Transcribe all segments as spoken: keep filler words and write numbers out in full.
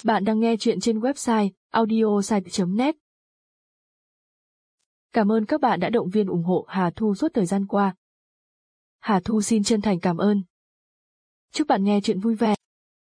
Bạn đang nghe chuyện trên website audiosite chấm net. Cảm ơn các bạn đã động viên ủng hộ Hà Thu suốt thời gian qua. Hà Thu xin chân thành cảm ơn. Chúc bạn nghe chuyện vui vẻ.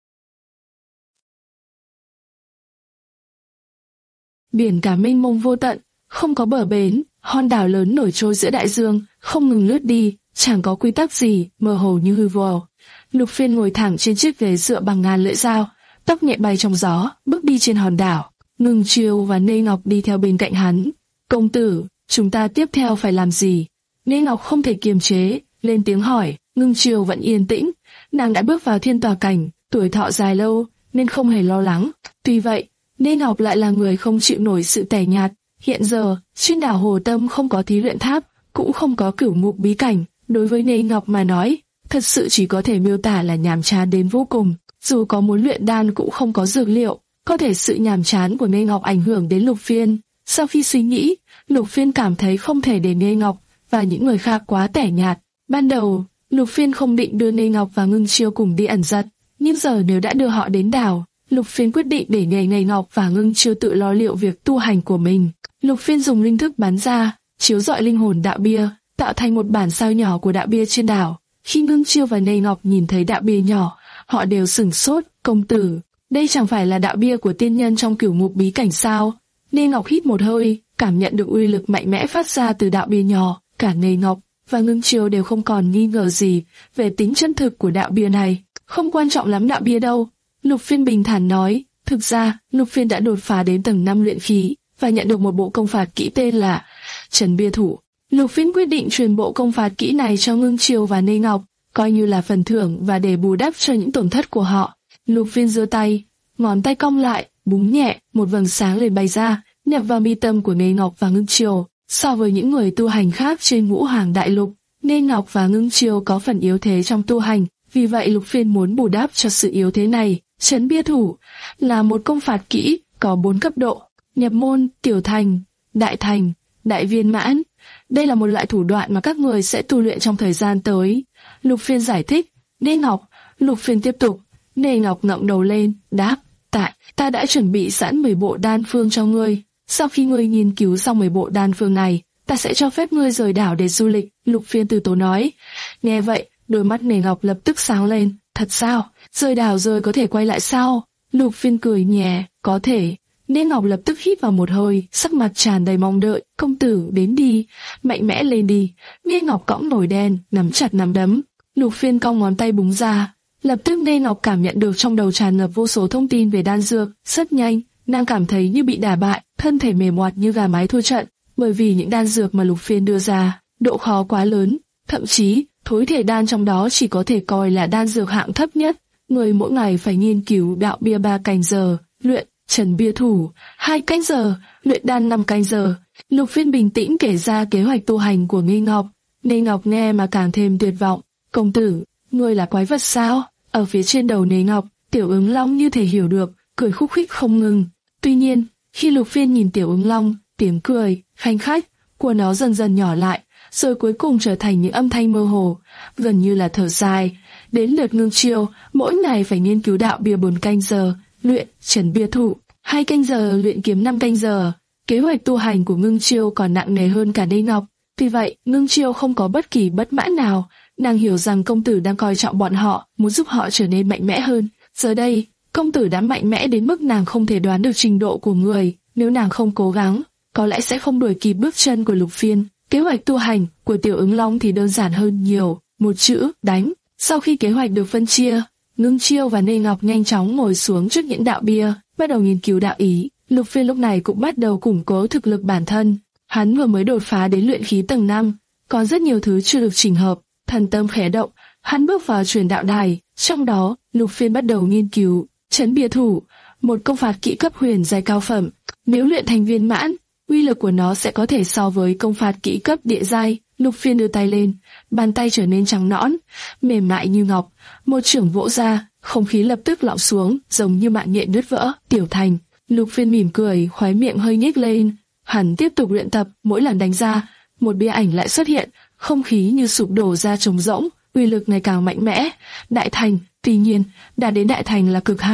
Biển cả mênh mông vô tận, không có bờ bến, hòn đảo lớn nổi trôi giữa đại dương, không ngừng lướt đi, chẳng có quy tắc gì, mơ hồ như hư vô. Lục Phiên ngồi thẳng trên chiếc ghế dựa bằng ngàn lưỡi dao, tóc nhẹ bay trong gió, bước đi trên hòn đảo. Ngưng Chiêu và Nê Ngọc đi theo bên cạnh hắn. Công tử, chúng ta tiếp theo phải làm gì? Nê Ngọc không thể kiềm chế, lên tiếng hỏi. Ngưng Chiêu vẫn yên tĩnh, nàng đã bước vào thiên tòa cảnh, tuổi thọ dài lâu, nên không hề lo lắng. Tuy vậy, Nê Ngọc lại là người không chịu nổi sự tẻ nhạt. Hiện giờ, trên đảo Hồ Tâm không có thí luyện tháp, cũng không có cửu ngục bí cảnh. Đối với Nê Ngọc mà nói, thật sự chỉ có thể miêu tả là nhàm chán đến vô cùng. Dù có muốn luyện đan cũng không có dược liệu, có thể sự nhàm chán của Nê Ngọc ảnh hưởng đến Lục Phiên. Sau khi suy nghĩ, Lục Phiên cảm thấy không thể để Nê Ngọc và những người khác quá tẻ nhạt. Ban đầu, Lục Phiên không định đưa Nê Ngọc và Ngưng Chiêu cùng đi ẩn giật, nhưng giờ nếu đã đưa họ đến đảo, Lục Phiên quyết định để Nê Nê Ngọc và Ngưng Chiêu tự lo liệu việc tu hành của mình. Lục Phiên dùng linh thức bắn ra, chiếu rọi linh hồn đạo bia, tạo thành một bản sao nhỏ của đạo bia trên đảo. Khi Ngưng Chiêu và Nê Ngọc nhìn thấy đạo bia nhỏ, họ đều sửng sốt. Công tử, đây chẳng phải là đạo bia của tiên nhân trong cửu ngục bí cảnh sao? Nê Ngọc hít một hơi, cảm nhận được uy lực mạnh mẽ phát ra từ đạo bia nhỏ. Cả Nê Ngọc và Ngưng Chiêu đều không còn nghi ngờ gì về tính chân thực của đạo bia này. Không quan trọng lắm đạo bia đâu, Lục Phiên bình thản nói. Thực ra, Lục Phiên đã đột phá đến tầng năm luyện khí và nhận được một bộ công phạt kỹ tên là Trần Bia Thủ. Lục Phiên quyết định truyền bộ công phạt kỹ này cho Ngưng Chiêu và Nê Ngọc, coi như là phần thưởng và để bù đắp cho những tổn thất của họ. Lục Phiên giơ tay, ngón tay cong lại, búng nhẹ, một vầng sáng liền bay ra, nhập vào mi tâm của Nê Ngọc và Ngưng Chiêu. So với những người tu hành khác trên ngũ hoàng đại lục, Nê Ngọc và Ngưng Chiêu có phần yếu thế trong tu hành, vì vậy Lục Phiên muốn bù đắp cho sự yếu thế này. Trấn Bia Thủ là một công phạt kỹ có bốn cấp độ: nhập môn, tiểu thành, đại thành, đại viên mãn. Đây là một loại thủ đoạn mà các người sẽ tu luyện trong thời gian tới. Lục Phiên giải thích. Nê Ngọc, Lục Phiên tiếp tục. Nê Ngọc ngẩng đầu lên, đáp, tại, ta đã chuẩn bị sẵn mười bộ đan phương cho ngươi. Sau khi ngươi nghiên cứu xong mười bộ đan phương này, ta sẽ cho phép ngươi rời đảo để du lịch. Lục Phiên từ tốn nói. Nghe vậy, đôi mắt Nê Ngọc lập tức sáng lên. Thật sao? Rời đảo rồi có thể quay lại sao? Lục Phiên cười nhẹ, có thể. Nê Ngọc lập tức hít vào một hơi, sắc mặt tràn đầy mong đợi. Công tử, đến đi, mạnh mẽ lên đi. Nê Ngọc cõng nổi đen, nắm chặt nắm đấm. Lục Phiên cong ngón tay búng ra. Lập tức Nê Ngọc cảm nhận được trong đầu tràn ngập vô số thông tin về đan dược. Rất nhanh, nàng cảm thấy như bị đả bại, thân thể mềm oặt như gà mái thua trận. Bởi vì những đan dược mà Lục Phiên đưa ra, độ khó quá lớn. Thậm chí, thối thể đan trong đó chỉ có thể coi là đan dược hạng thấp nhất. Người mỗi ngày phải nghiên cứu đạo bia ba canh giờ, luyện Trần Bia Thủ hai canh giờ, luyện đan năm canh giờ. Lục Phiên bình tĩnh kể ra kế hoạch tu hành của Nê Ngọc. Nê Ngọc nghe mà càng thêm tuyệt vọng. Công tử, ngươi là quái vật sao? Ở phía trên đầu Nê Ngọc, Tiểu Ứng Long như thể hiểu được, cười khúc khích không ngừng. Tuy nhiên, khi Lục Phiên nhìn Tiểu Ứng Long, tiếng cười khanh khách của nó dần dần nhỏ lại, rồi cuối cùng trở thành những âm thanh mơ hồ, gần như là thở dài. Đến lượt Ngưng Chiêu, mỗi ngày phải nghiên cứu đạo bia bốn canh giờ, luyện Trần Bia Thủ hai canh giờ, luyện kiếm năm canh giờ. Kế hoạch tu hành của Ngưng Chiêu còn nặng nề hơn cả Nê Ngọc. Tuy vậy, Ngưng Chiêu không có bất kỳ bất mãn nào. Nàng hiểu rằng công tử đang coi trọng bọn họ, muốn giúp họ trở nên mạnh mẽ hơn. Giờ đây, công tử đã mạnh mẽ đến mức nàng không thể đoán được trình độ của người. Nếu nàng không cố gắng, có lẽ sẽ không đuổi kịp bước chân của Lục Phiên. Kế hoạch tu hành của Tiểu Ứng Long thì đơn giản hơn nhiều, một chữ, đánh. Sau khi kế hoạch được phân chia, Ngưng Chiêu và Nê Ngọc nhanh chóng ngồi xuống trước những đạo bia, bắt đầu nghiên cứu đạo ý. Lục Phiên lúc này cũng bắt đầu củng cố thực lực bản thân. Hắn vừa mới đột phá đến luyện khí tầng năm, còn rất nhiều thứ chưa được chỉnh hợp. Thần tâm khẽ động, hắn bước vào truyền đạo đài. Trong đó, Lục Phiên bắt đầu nghiên cứu Trấn Bia Thủ, một công phạt kỹ cấp huyền giai cao phẩm. Nếu luyện thành viên mãn, uy lực của nó sẽ có thể so với công phạt kỹ cấp địa giai. Lục Phiên đưa tay lên, bàn tay trở nên trắng nõn, mềm mại như ngọc. Một chưởng vỗ ra, không khí lập tức lỏng xuống, giống như mạng nhện đứt vỡ. Tiểu thành. Lục Phiên mỉm cười, khóe miệng hơi nhếch lên. Hắn tiếp tục luyện tập, mỗi lần đánh ra, một bia ảnh lại xuất hiện, không khí như sụp đổ ra trống rỗng, uy lực ngày càng mạnh mẽ. Đại thành. Tuy nhiên, đã đến đại thành là cực hạn.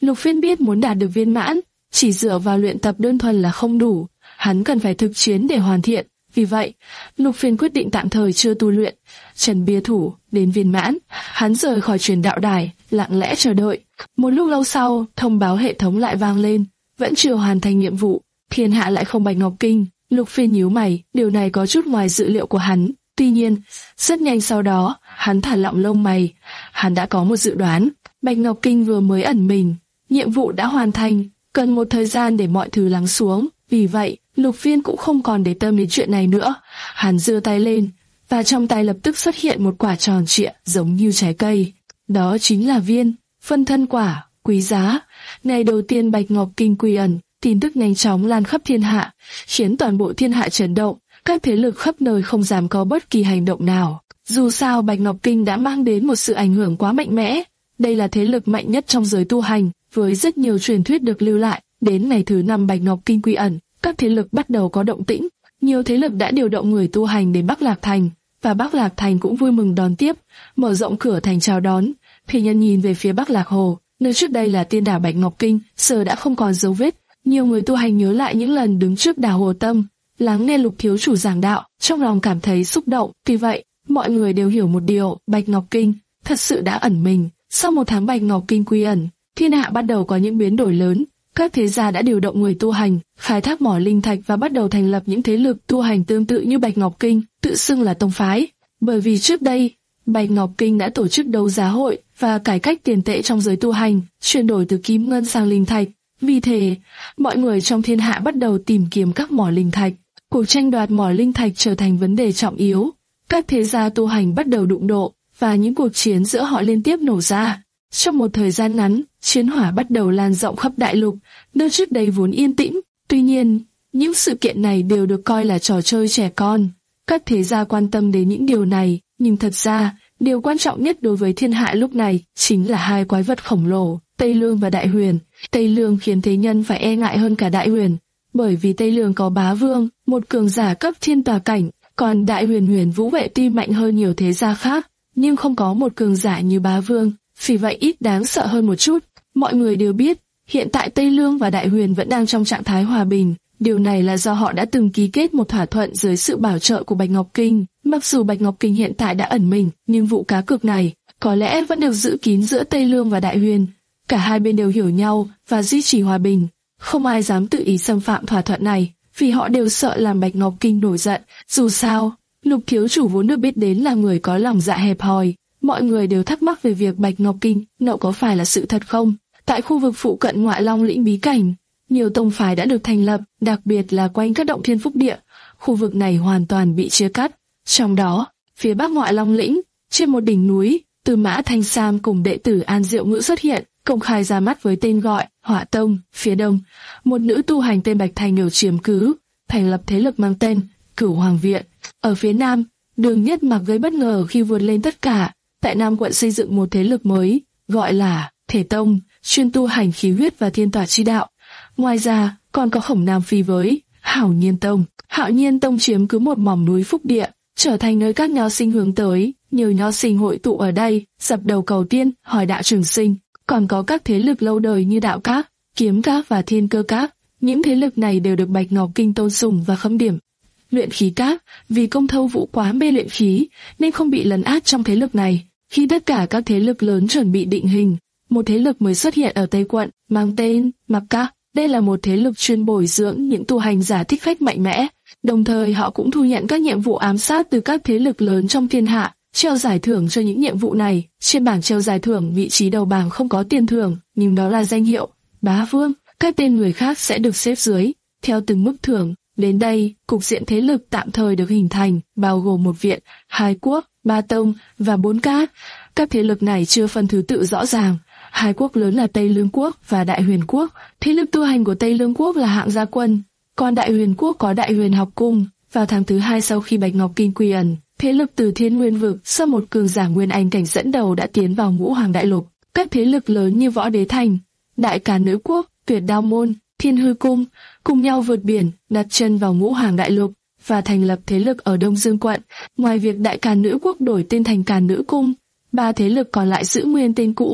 Lục Phiên biết muốn đạt được viên mãn, chỉ dựa vào luyện tập đơn thuần là không đủ, hắn cần phải thực chiến để hoàn thiện. Vì vậy, Lục Phiên quyết định tạm thời chưa tu luyện Trần Bia Thủ đến viên mãn. Hắn rời khỏi truyền đạo đài, lặng lẽ chờ đợi. Một lúc lâu sau, thông báo hệ thống lại vang lên, vẫn chưa hoàn thành nhiệm vụ, thiên hạ lại không Bạch Ngọc Kinh. Lục Phiên nhíu mày, điều này có chút ngoài dự liệu của hắn. Tuy nhiên, rất nhanh sau đó, hắn thả lỏng lông mày. Hắn đã có một dự đoán, Bạch Ngọc Kinh vừa mới ẩn mình, nhiệm vụ đã hoàn thành, cần một thời gian để mọi thứ lắng xuống. Vì vậy, Lục Phiên cũng không còn để tâm đến chuyện này nữa. Hắn giơ tay lên, và trong tay lập tức xuất hiện một quả tròn trịa giống như trái cây. Đó chính là viên phân thân quả quý giá. Ngày đầu tiên Bạch Ngọc Kinh quy ẩn, tin tức nhanh chóng lan khắp thiên hạ, khiến toàn bộ thiên hạ chấn động. Các thế lực khắp nơi không dám có bất kỳ hành động nào. Dù sao Bạch Ngọc Kinh đã mang đến một sự ảnh hưởng quá mạnh mẽ. Đây là thế lực mạnh nhất trong giới tu hành, với rất nhiều truyền thuyết được lưu lại. Đến ngày thứ năm Bạch Ngọc Kinh quy ẩn, các thế lực bắt đầu có động tĩnh. Nhiều thế lực đã điều động người tu hành đến Bắc Lạc Thành, và Bắc Lạc Thành cũng vui mừng đón tiếp, mở rộng cửa thành chào đón. Phi Nhân nhìn về phía Bắc Lạc Hồ, nơi trước đây là tiên đảo Bạch Ngọc Kinh, giờ đã không còn dấu vết. Nhiều người tu hành nhớ lại những lần đứng trước đảo Hồ Tâm, lắng nghe Lục thiếu chủ giảng đạo, trong lòng cảm thấy xúc động. Tuy vậy, mọi người đều hiểu một điều, Bạch Ngọc Kinh thật sự đã ẩn mình. Sau một tháng Bạch Ngọc Kinh quy ẩn, thiên hạ bắt đầu có những biến đổi lớn. Các thế gia đã điều động người tu hành, khai thác mỏ linh thạch và bắt đầu thành lập những thế lực tu hành tương tự như Bạch Ngọc Kinh, tự xưng là tông phái. Bởi vì trước đây, Bạch Ngọc Kinh đã tổ chức đấu giá hội và cải cách tiền tệ trong giới tu hành, chuyển đổi từ kim ngân sang linh thạch. Vì thế, mọi người trong thiên hạ bắt đầu tìm kiếm các mỏ linh thạch. Cuộc tranh đoạt mỏ linh thạch trở thành vấn đề trọng yếu. Các thế gia tu hành bắt đầu đụng độ, và những cuộc chiến giữa họ liên tiếp nổ ra. Trong một thời gian ngắn, chiến hỏa bắt đầu lan rộng khắp đại lục, nơi trước đây vốn yên tĩnh. Tuy nhiên, những sự kiện này đều được coi là trò chơi trẻ con. Các thế gia quan tâm đến những điều này, nhưng thật ra, điều quan trọng nhất đối với thiên hạ lúc này chính là hai quái vật khổng lồ, Tây Lương và Đại Huyền. Tây Lương khiến thế nhân phải e ngại hơn cả Đại Huyền, bởi vì Tây Lương có Bá Vương, một cường giả cấp thiên tòa cảnh, còn Đại Huyền Huyền Vũ Vệ tuy mạnh hơn nhiều thế gia khác, nhưng không có một cường giả như Bá Vương, vì vậy ít đáng sợ hơn một chút. Mọi người đều biết, hiện tại Tây Lương và Đại Huyền vẫn đang trong trạng thái hòa bình. Điều này là do họ đã từng ký kết một thỏa thuận dưới sự bảo trợ của Bạch Ngọc Kinh. Mặc dù Bạch Ngọc Kinh hiện tại đã ẩn mình, nhưng vụ cá cược này có lẽ vẫn được giữ kín giữa Tây Lương và Đại Huyền. Cả hai bên đều hiểu nhau và duy trì hòa bình. Không ai dám tự ý xâm phạm thỏa thuận này, vì họ đều sợ làm Bạch Ngọc Kinh nổi giận. Dù sao, Lục thiếu chủ vốn được biết đến là người có lòng dạ hẹp hòi. Mọi người đều thắc mắc về việc Bạch Ngọc Kinh nậu có phải là sự thật không. Tại khu vực phụ cận Ngoại Long lĩnh bí cảnh, nhiều tông phái đã được thành lập, đặc biệt là quanh các động thiên phúc địa. Khu vực này hoàn toàn bị chia cắt. Trong đó, phía bắc Ngoại Long lĩnh, trên một đỉnh núi, Tư Mã Thanh Sam cùng đệ tử An Diệu Ngữ xuất hiện, công khai ra mắt với tên gọi Hỏa Tông. Phía đông, một nữ tu hành tên Bạch Thành Hiểu chiếm cứ, thành lập thế lực mang tên Cửu Hoàng Viện. Ở phía nam, Đường Nhất Mặc gây bất ngờ khi vượt lên tất cả. Tại Nam quận xây dựng một thế lực mới, gọi là Thể Tông, chuyên tu hành khí huyết và thiên tỏa chi đạo. Ngoài ra, còn có Khổng Nam Phi với Hạo Nhiên Tông. Hạo Nhiên Tông chiếm cứ một mỏm núi phúc địa, trở thành nơi các nho sinh hướng tới. Nhiều nho sinh hội tụ ở đây, dập đầu cầu tiên, hỏi đạo trường sinh. Còn có các thế lực lâu đời như Đạo Các, Kiếm Các và Thiên Cơ Các. Những thế lực này đều được Bạch Ngọc Kinh tôn sùng và khâm điểm. Luyện khí các, vì công thâu vũ quá mê luyện khí, nên không bị lấn át trong thế lực này. Khi tất cả các thế lực lớn chuẩn bị định hình, một thế lực mới xuất hiện ở Tây quận, mang tên Mặc Các. Đây là một thế lực chuyên bồi dưỡng những tu hành giả thích khách mạnh mẽ, đồng thời họ cũng thu nhận các nhiệm vụ ám sát từ các thế lực lớn trong thiên hạ, treo giải thưởng cho những nhiệm vụ này. Trên bảng treo giải thưởng, vị trí đầu bảng không có tiền thưởng, nhưng đó là danh hiệu Bá Vương. Các tên người khác sẽ được xếp dưới, theo từng mức thưởng. Đến đây, cục diện thế lực tạm thời được hình thành, bao gồm một viện, hai quốc, ba tông và bốn các. Các thế lực này chưa phân thứ tự rõ ràng. Hai quốc lớn là Tây Lương Quốc và Đại Huyền Quốc. Thế lực tu hành của Tây Lương Quốc là Hạng Gia Quân, còn Đại Huyền Quốc có Đại Huyền Học Cung. Vào tháng thứ hai sau khi Bạch Ngọc Kinh quy ẩn, thế lực từ Thiên Nguyên Vực do một cường giả Nguyên Anh cảnh dẫn đầu đã tiến vào Ngũ Hoàng Đại Lục. Các thế lực lớn như Võ Đế Thành, Đại Càn Nữ Quốc, Tuyệt Đao Môn, Thiên Hư Cung cùng nhau vượt biển, đặt chân vào Ngũ Hoàng Đại Lục và thành lập thế lực ở Đông Dương quận. Ngoài việc Đại Càn Nữ Quốc đổi tên thành Càn Nữ Cung, ba thế lực còn lại giữ nguyên tên cũ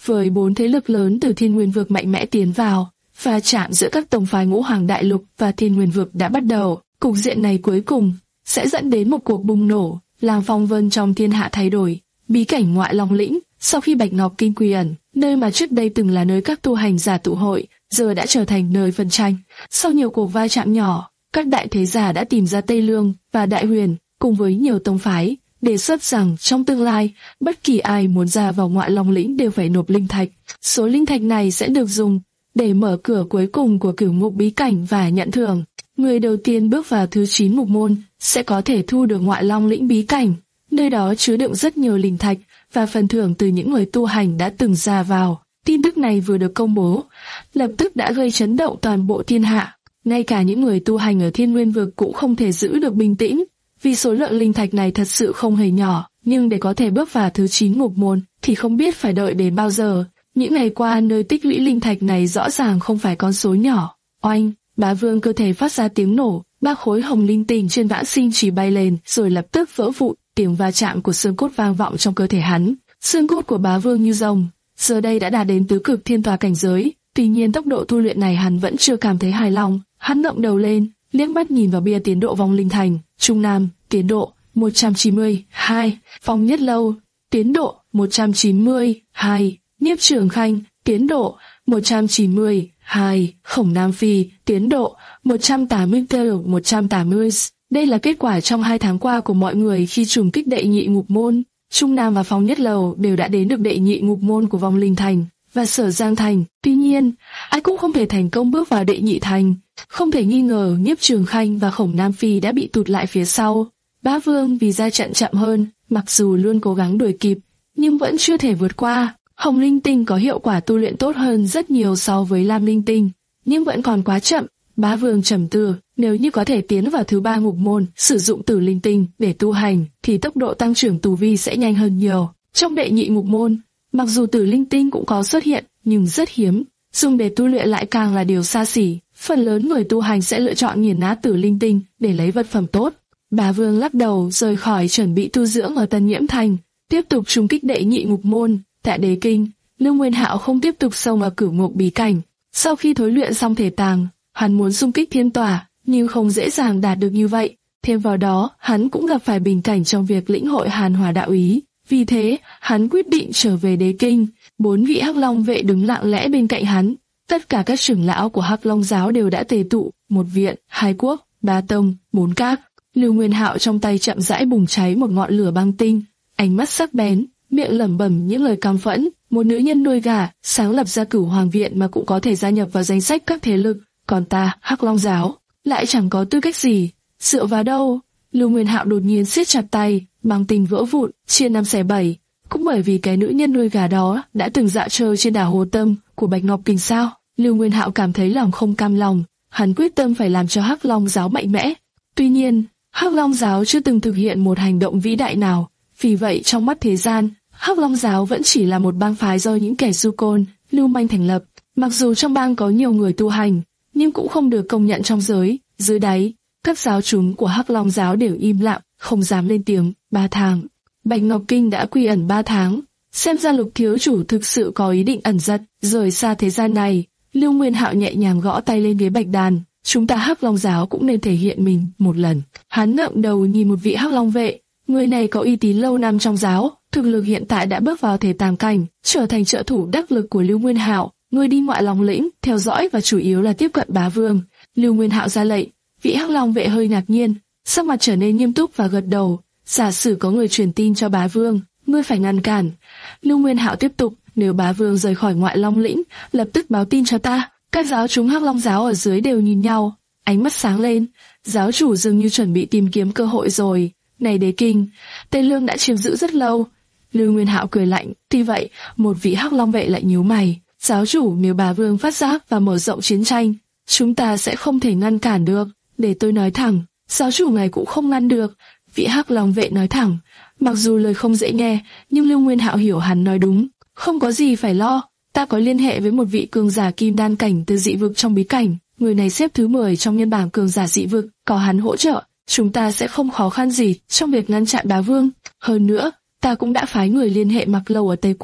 với bốn thế lực lớn từ Thiên Nguyên Vực mạnh mẽ tiến vào, và chạm giữa các tông phái Ngũ Hoàng Đại Lục và Thiên Nguyên Vực đã bắt đầu. Cục diện này cuối cùng sẽ dẫn đến một cuộc bùng nổ, làm phong vân trong thiên hạ thay đổi. Bí cảnh Ngoại Long Lĩnh, sau khi Bạch Ngọc Kinh quy ẩn, nơi mà trước đây từng là nơi các tu hành giả tụ hội, giờ đã trở thành nơi phân tranh. Sau nhiều cuộc va chạm nhỏ, các đại thế giả đã tìm ra Tây Lương và Đại Huyền, cùng với nhiều tông phái, đề xuất rằng trong tương lai, bất kỳ ai muốn ra vào Ngoại Long Lĩnh đều phải nộp linh thạch. Số linh thạch này sẽ được dùng để mở cửa cuối cùng của cửu ngục bí cảnh và nhận thưởng. Người đầu tiên bước vào thứ chín mục môn sẽ có thể thu được Ngoại Long Lĩnh bí cảnh. Nơi đó chứa đựng rất nhiều linh thạch và phần thưởng từ những người tu hành đã từng ra vào. Tin tức này vừa được công bố, lập tức đã gây chấn động toàn bộ thiên hạ. Ngay cả những người tu hành ở Thiên Nguyên Vực cũng không thể giữ được bình tĩnh, vì số lượng linh thạch này thật sự không hề nhỏ. Nhưng để có thể bước vào thứ chín ngục môn thì không biết phải đợi đến bao giờ. Những ngày qua nơi tích lũy linh thạch này rõ ràng không phải con số nhỏ. Oanh, Bá Vương cơ thể phát ra tiếng nổ, ba khối hồng linh tinh trên vãng sinh chỉ bay lên rồi lập tức vỡ vụn. Tiếng va chạm của xương cốt vang vọng trong cơ thể hắn. Xương cốt của Bá Vương như rồng, giờ đây đã đạt đến tứ cực thiên tòa cảnh giới. Tuy nhiên tốc độ tu luyện này hắn vẫn chưa cảm thấy hài lòng. Hắn ngẩng đầu lên, liếc mắt nhìn vào bia tiến độ vong linh thành. Trung Nam, tiến độ một trăm chín mươi hai, Phong Nhất Lâu, tiến độ một trăm chín mươi hai, Nhiếp Trường Khanh, tiến độ một trăm chín mươi hai, Khổng Nam Phi, tiến độ một trăm tám mươi bốn, một trăm tám mươi. Đây là kết quả trong hai tháng qua của mọi người khi trùng kích đệ nhị ngục môn. Trung Nam và Phong Nhất Lầu đều đã đến được đệ nhị ngục môn của vong linh thành và Sở Giang thành. Tuy nhiên, ai cũng không thể thành công bước vào đệ nhị thành. Không thể nghi ngờ Nhiếp Trường Khanh và Khổng Nam Phi đã bị tụt lại phía sau. Bá Vương vì ra trận chậm hơn, mặc dù luôn cố gắng đuổi kịp, nhưng vẫn chưa thể vượt qua. Hồng linh tinh có hiệu quả tu luyện tốt hơn rất nhiều so với lam linh tinh, nhưng vẫn còn quá chậm. Bá Vương trầm tư, nếu như có thể tiến vào thứ ba ngục môn, sử dụng tử linh tinh để tu hành, thì tốc độ tăng trưởng tu vi sẽ nhanh hơn nhiều. Trong đệ nhị ngục môn, mặc dù tử linh tinh cũng có xuất hiện, nhưng rất hiếm, dùng để tu luyện lại càng là điều xa xỉ. Phần lớn người tu hành sẽ lựa chọn nghiền nát tử linh tinh để lấy vật phẩm tốt. Bá Vương lắc đầu rời khỏi chuẩn bị tu dưỡng ở Tân Nhiễm Thành, tiếp tục trùng kích đệ nhị ngục môn. Tại Đế Kinh, Lưu Nguyên Hạo không tiếp tục xông vào cửu ngục bí cảnh. Sau khi thối luyện xong thể tàng, hắn muốn xung kích thiên tòa, nhưng không dễ dàng đạt được như vậy. Thêm vào đó, hắn cũng gặp phải bình cảnh trong việc lĩnh hội Hàn Hỏa đạo ý. Vì thế, hắn quyết định trở về Đế Kinh. Bốn vị Hắc Long vệ đứng lặng lẽ bên cạnh hắn. Tất cả các trưởng lão của Hắc Long giáo đều đã tề tụ, một viện, hai quốc, ba tông, bốn các. Lưu Nguyên Hạo trong tay chậm rãi bùng cháy một ngọn lửa băng tinh, ánh mắt sắc bén, miệng lẩm bẩm những lời căm phẫn. Một nữ nhân nuôi gà, sáng lập ra Cửu Hoàng viện mà cũng có thể gia nhập vào danh sách các thế lực, còn ta, Hắc Long giáo, lại chẳng có tư cách gì. Dựa vào đâu? Lưu Nguyên Hạo đột nhiên siết chặt tay, băng tinh vỡ vụn, chia năm xẻ bảy. Cũng bởi vì cái nữ nhân nuôi gà đó đã từng dạo chơi trên đảo Hồ Tâm của Bạch Ngọc Kinh sao? Lưu Nguyên Hạo cảm thấy lòng không cam lòng, hắn quyết tâm phải làm cho Hắc Long giáo mạnh mẽ. Tuy nhiên, Hắc Long giáo chưa từng thực hiện một hành động vĩ đại nào, vì vậy trong mắt thế gian, Hắc Long giáo vẫn chỉ là một bang phái do những kẻ du côn, lưu manh thành lập. Mặc dù trong bang có nhiều người tu hành, nhưng cũng không được công nhận trong giới. Dưới đáy, các giáo chúng của Hắc Long giáo đều im lặng, không dám lên tiếng. Ba tháng, Bạch Ngọc Kinh đã quy ẩn ba tháng, xem ra Lục thiếu chủ thực sự có ý định ẩn giật, rời xa thế gian này. Lưu Nguyên Hạo nhẹ nhàng gõ tay lên ghế bạch đàn. Chúng ta Hắc Long giáo cũng nên thể hiện mình một lần. Hắn ngẩng đầu nhìn một vị Hắc Long vệ, người này có uy tín lâu năm trong giáo, thực lực hiện tại đã bước vào thể tàng cảnh, trở thành trợ thủ đắc lực của Lưu Nguyên Hạo. Người đi Ngoại Long Lĩnh, theo dõi và chủ yếu là tiếp cận Bá Vương. Lưu Nguyên Hạo ra lệnh. Vị Hắc Long vệ hơi ngạc nhiên, sắc mặt trở nên nghiêm túc và gật đầu. Giả sử có người truyền tin cho Bá Vương, ngươi phải ngăn cản. Lưu Nguyên Hạo tiếp tục, nếu Bá Vương rời khỏi Ngoại Long Lĩnh, lập tức báo tin cho ta. Các giáo chúng Hắc Long giáo ở dưới đều nhìn nhau, ánh mắt sáng lên. Giáo chủ dường như chuẩn bị tìm kiếm cơ hội rồi. Này Đế Kinh, Tây Lương đã chiếm giữ rất lâu. Lưu Nguyên Hạo cười lạnh. Tuy vậy, một vị Hắc Long vệ lại nhíu mày. Giáo chủ, nếu Bá Vương phát giác và mở rộng chiến tranh, chúng ta sẽ không thể ngăn cản được. Để tôi nói thẳng, giáo chủ ngài cũng không ngăn được. Vị Hắc Long vệ nói thẳng. Mặc dù lời không dễ nghe, nhưng Lưu Nguyên Hạo hiểu hắn nói đúng. Không có gì phải lo. Ta có liên hệ với một vị cường giả kim đan cảnh từ dị vực trong bí cảnh. Người này xếp thứ mười trong nhân bảng cường giả dị vực. Có hắn hỗ trợ, chúng ta sẽ không khó khăn gì trong việc ngăn chặn Bá Vương. Hơn nữa, ta cũng đã phái người liên hệ Mặc Lâu ở Tây Quận.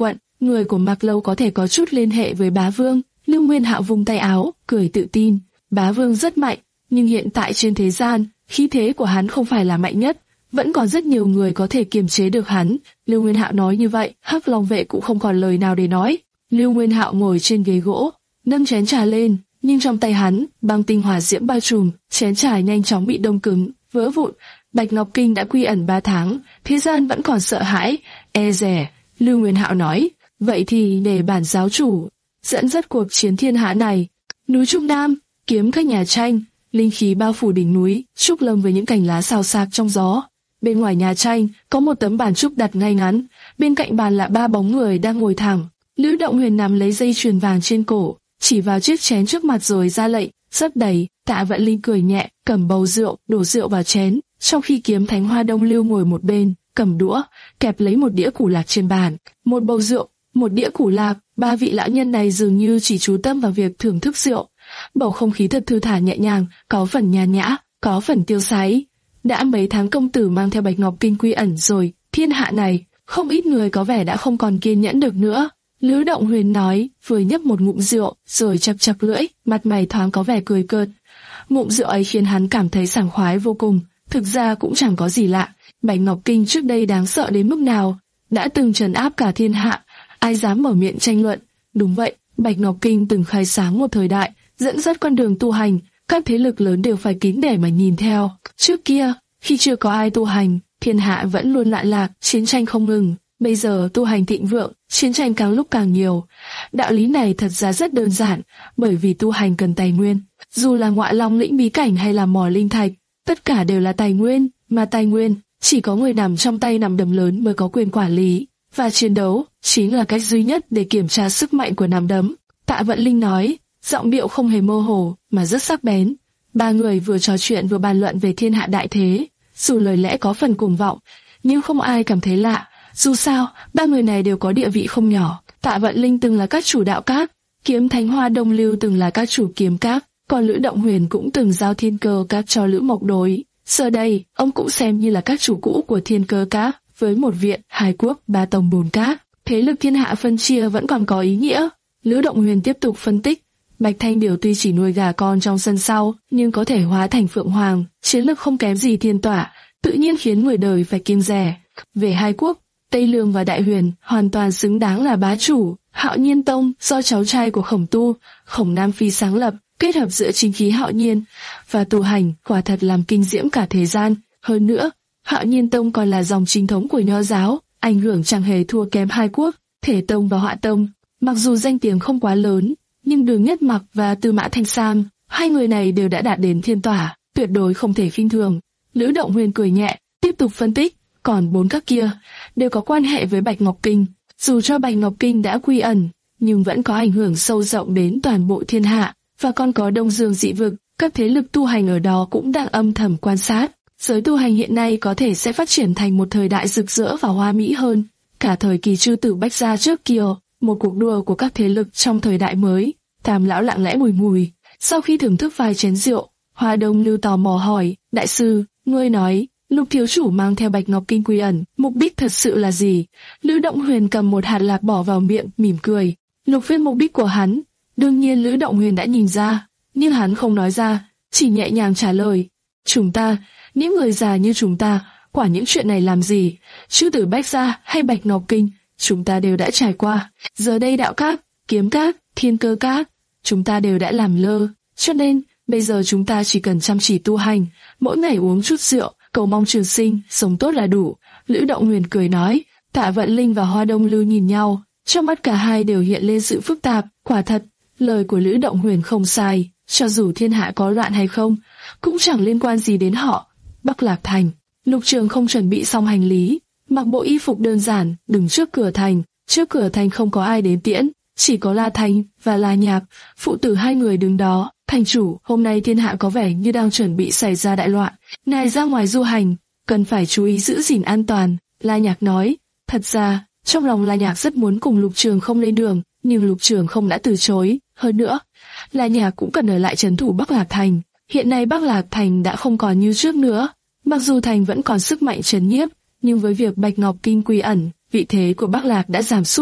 người của Mạc Lâu có thể có chút liên hệ với bá vương. Lưu Nguyên Hạo vung tay áo, cười tự tin. Bá vương rất mạnh, nhưng hiện tại trên thế gian, khí thế của hắn không phải là mạnh nhất. Vẫn còn rất nhiều người có thể kiềm chế được hắn. Lưu Nguyên Hạo nói như vậy, Hắc Long vệ cũng không còn lời nào để nói. Lưu Nguyên Hạo ngồi trên ghế gỗ, nâng chén trà lên, nhưng trong tay hắn, băng tinh hỏa diễm bao trùm, chén trà nhanh chóng bị đông cứng, vỡ vụn. Bạch Ngọc Kinh đã quy ẩn ba tháng, thế gian vẫn còn sợ hãi, e dè. Lưu Nguyên Hạo nói, vậy thì để bản giáo chủ dẫn dắt cuộc chiến thiên hạ này. Núi Trung Nam, kiếm các nhà tranh, linh khí bao phủ đỉnh núi, trúc lâm với những cành lá xào xạc trong gió. Bên ngoài nhà tranh có một tấm bàn trúc đặt ngay ngắn, bên cạnh bàn là ba bóng người đang ngồi thẳng. Lữ Động Huyền nắm lấy dây chuyền vàng trên cổ, chỉ vào chiếc chén trước mặt rồi ra lệnh, rất đầy. Tạ Vận Linh cười nhẹ, cầm bầu rượu, đổ rượu vào chén, trong khi Kiếm Thánh Hoa Đông Lưu ngồi một bên, cầm đũa, kẹp lấy một đĩa củ lạc trên bàn. Một bầu rượu, một đĩa củ lạc, ba vị lão nhân này dường như chỉ chú tâm vào việc thưởng thức rượu. Bầu không khí thật thư thả nhẹ nhàng, có phần nhàn nhã, có phần tiêu sái. Đã mấy tháng công tử mang theo Bạch Ngọc Kinh quy ẩn rồi, thiên hạ này, không ít người có vẻ đã không còn kiên nhẫn được nữa. Lữ Động Huyền nói, vừa nhấp một ngụm rượu, rồi chập chập lưỡi, mặt mày thoáng có vẻ cười cợt. Ngụm rượu ấy khiến hắn cảm thấy sảng khoái vô cùng. Thực ra cũng chẳng có gì lạ. Bạch Ngọc Kinh trước đây đáng sợ đến mức nào, đã từng trấn áp cả thiên hạ, ai dám mở miệng tranh luận. Đúng vậy, Bạch Ngọc Kinh từng khai sáng một thời đại, dẫn dắt con đường tu hành, các thế lực lớn đều phải kính để mà nhìn theo. Trước kia, khi chưa có ai tu hành, thiên hạ vẫn luôn loạn lạc, chiến tranh không ngừng. Bây giờ tu hành thịnh vượng, chiến tranh càng lúc càng nhiều. Đạo lý này thật ra rất đơn giản, bởi vì tu hành cần tài nguyên. Dù là Ngọa Long lĩnh bí cảnh hay là mỏ linh thạch, tất cả đều là tài nguyên, mà tài nguyên chỉ có người nằm trong tay nắm đấm lớn mới có quyền quản lý. Và chiến đấu chính là cách duy nhất để kiểm tra sức mạnh của nắm đấm. Tạ Vận Linh nói, giọng điệu không hề mơ hồ mà rất sắc bén. Ba người vừa trò chuyện vừa bàn luận về thiên hạ đại thế, dù lời lẽ có phần cuồng vọng, nhưng không ai cảm thấy lạ. Dù sao, ba người này đều có địa vị không nhỏ. Tạ Vận Linh từng là các chủ đạo các, Kiếm Thánh Hoa Đông Lưu từng là các chủ kiếm các, còn Lữ Động Huyền cũng từng giao thiên cơ các cho Lữ Mộc Đối. Giờ đây, ông cũng xem như là các chủ cũ của thiên cơ các, với một viện, hai quốc, ba tông bốn các. Thế lực thiên hạ phân chia vẫn còn có ý nghĩa. Lữ Động Huyền tiếp tục phân tích. Bạch Thanh Điều tuy chỉ nuôi gà con trong sân sau, nhưng có thể hóa thành phượng hoàng, chiến lực không kém gì thiên tỏa, tự nhiên khiến người đời phải kiêng dè. Về hai quốc, Tây Lương và Đại Huyền hoàn toàn xứng đáng là bá chủ. Hạo Nhiên Tông do cháu trai của Khổng Tu, Khổng Nam Phi sáng lập, kết hợp giữa chính khí hạo nhiên và tu hành, quả thật làm kinh diễm cả thế gian. Hơn nữa, Hạo Nhiên Tông còn là dòng chính thống của Nho giáo, ảnh hưởng chẳng hề thua kém hai quốc, Thể Tông và Họa Tông. Mặc dù danh tiếng không quá lớn, nhưng Đường Nhất Mặc và Tư Mã Thanh Sam, hai người này đều đã đạt đến thiên tỏa, tuyệt đối không thể khinh thường. Lữ Động Huyền cười nhẹ, tiếp tục phân tích, còn bốn các kia đều có quan hệ với Bạch Ngọc Kinh. Dù cho Bạch Ngọc Kinh đã quy ẩn, nhưng vẫn có ảnh hưởng sâu rộng đến toàn bộ thiên hạ, và còn có Đông Dương dị vực, các thế lực tu hành ở đó cũng đang âm thầm quan sát. Giới tu hành hiện nay có thể sẽ phát triển thành một thời đại rực rỡ và hoa mỹ hơn. Cả thời kỳ Chư Tử Bách Gia trước kia, một cuộc đua của các thế lực trong thời đại mới. Tam lão lặng lẽ mùi mùi. Sau khi thưởng thức vài chén rượu, Hoa Đông Lưu tò mò hỏi, đại sư, ngươi nói, Lục thiếu chủ mang theo Bạch Ngọc Kinh quy ẩn, mục đích thật sự là gì? Lữ Động Huyền cầm một hạt lạc bỏ vào miệng, mỉm cười. Lục viên mục đích của hắn, đương nhiên Lữ Động Huyền đã nhìn ra, nhưng hắn không nói ra, chỉ nhẹ nhàng trả lời. Chúng ta, những người già như chúng ta, quả những chuyện này làm gì? Chư Tử Bách Gia hay Bạch Ngọc Kinh, chúng ta đều đã trải qua. Giờ đây đạo các, kiếm các, thiên cơ các, chúng ta đều đã làm lơ. Cho nên, bây giờ chúng ta chỉ cần chăm chỉ tu hành, mỗi ngày uống chút rượu, cầu mong trường sinh, sống tốt là đủ. Lữ Động Huyền cười nói. Tạ Vận Linh và Hoa Đông Lưu nhìn nhau, trong mắt cả hai đều hiện lên sự phức tạp. Quả thật, lời của Lữ Động Huyền không sai, cho dù thiên hạ có loạn hay không, cũng chẳng liên quan gì đến họ. Bắc Lạc Thành, Lục Trường không chuẩn bị xong hành lý, mặc bộ y phục đơn giản, đứng trước cửa thành. Trước cửa thành không có ai đến tiễn, chỉ có La Thành và La Nhạc, phụ tử hai người đứng đó. Thành chủ, hôm nay thiên hạ có vẻ như đang chuẩn bị xảy ra đại loạn, ngài ra ngoài du hành, cần phải chú ý giữ gìn an toàn. La Nhạc nói. Thật ra, trong lòng La Nhạc rất muốn cùng Lục Trường không lên đường, nhưng Lục Trường không đã từ chối. Hơn nữa, La Nhạc cũng cần ở lại trấn thủ Bắc Lạc Thành. Hiện nay Bắc Lạc Thành đã không còn như trước nữa. Mặc dù thành vẫn còn sức mạnh trấn nhiếp, nhưng với việc Bạch Ngọc Kinh quy ẩn, vị thế của Bắc Lạc đã giảm sút.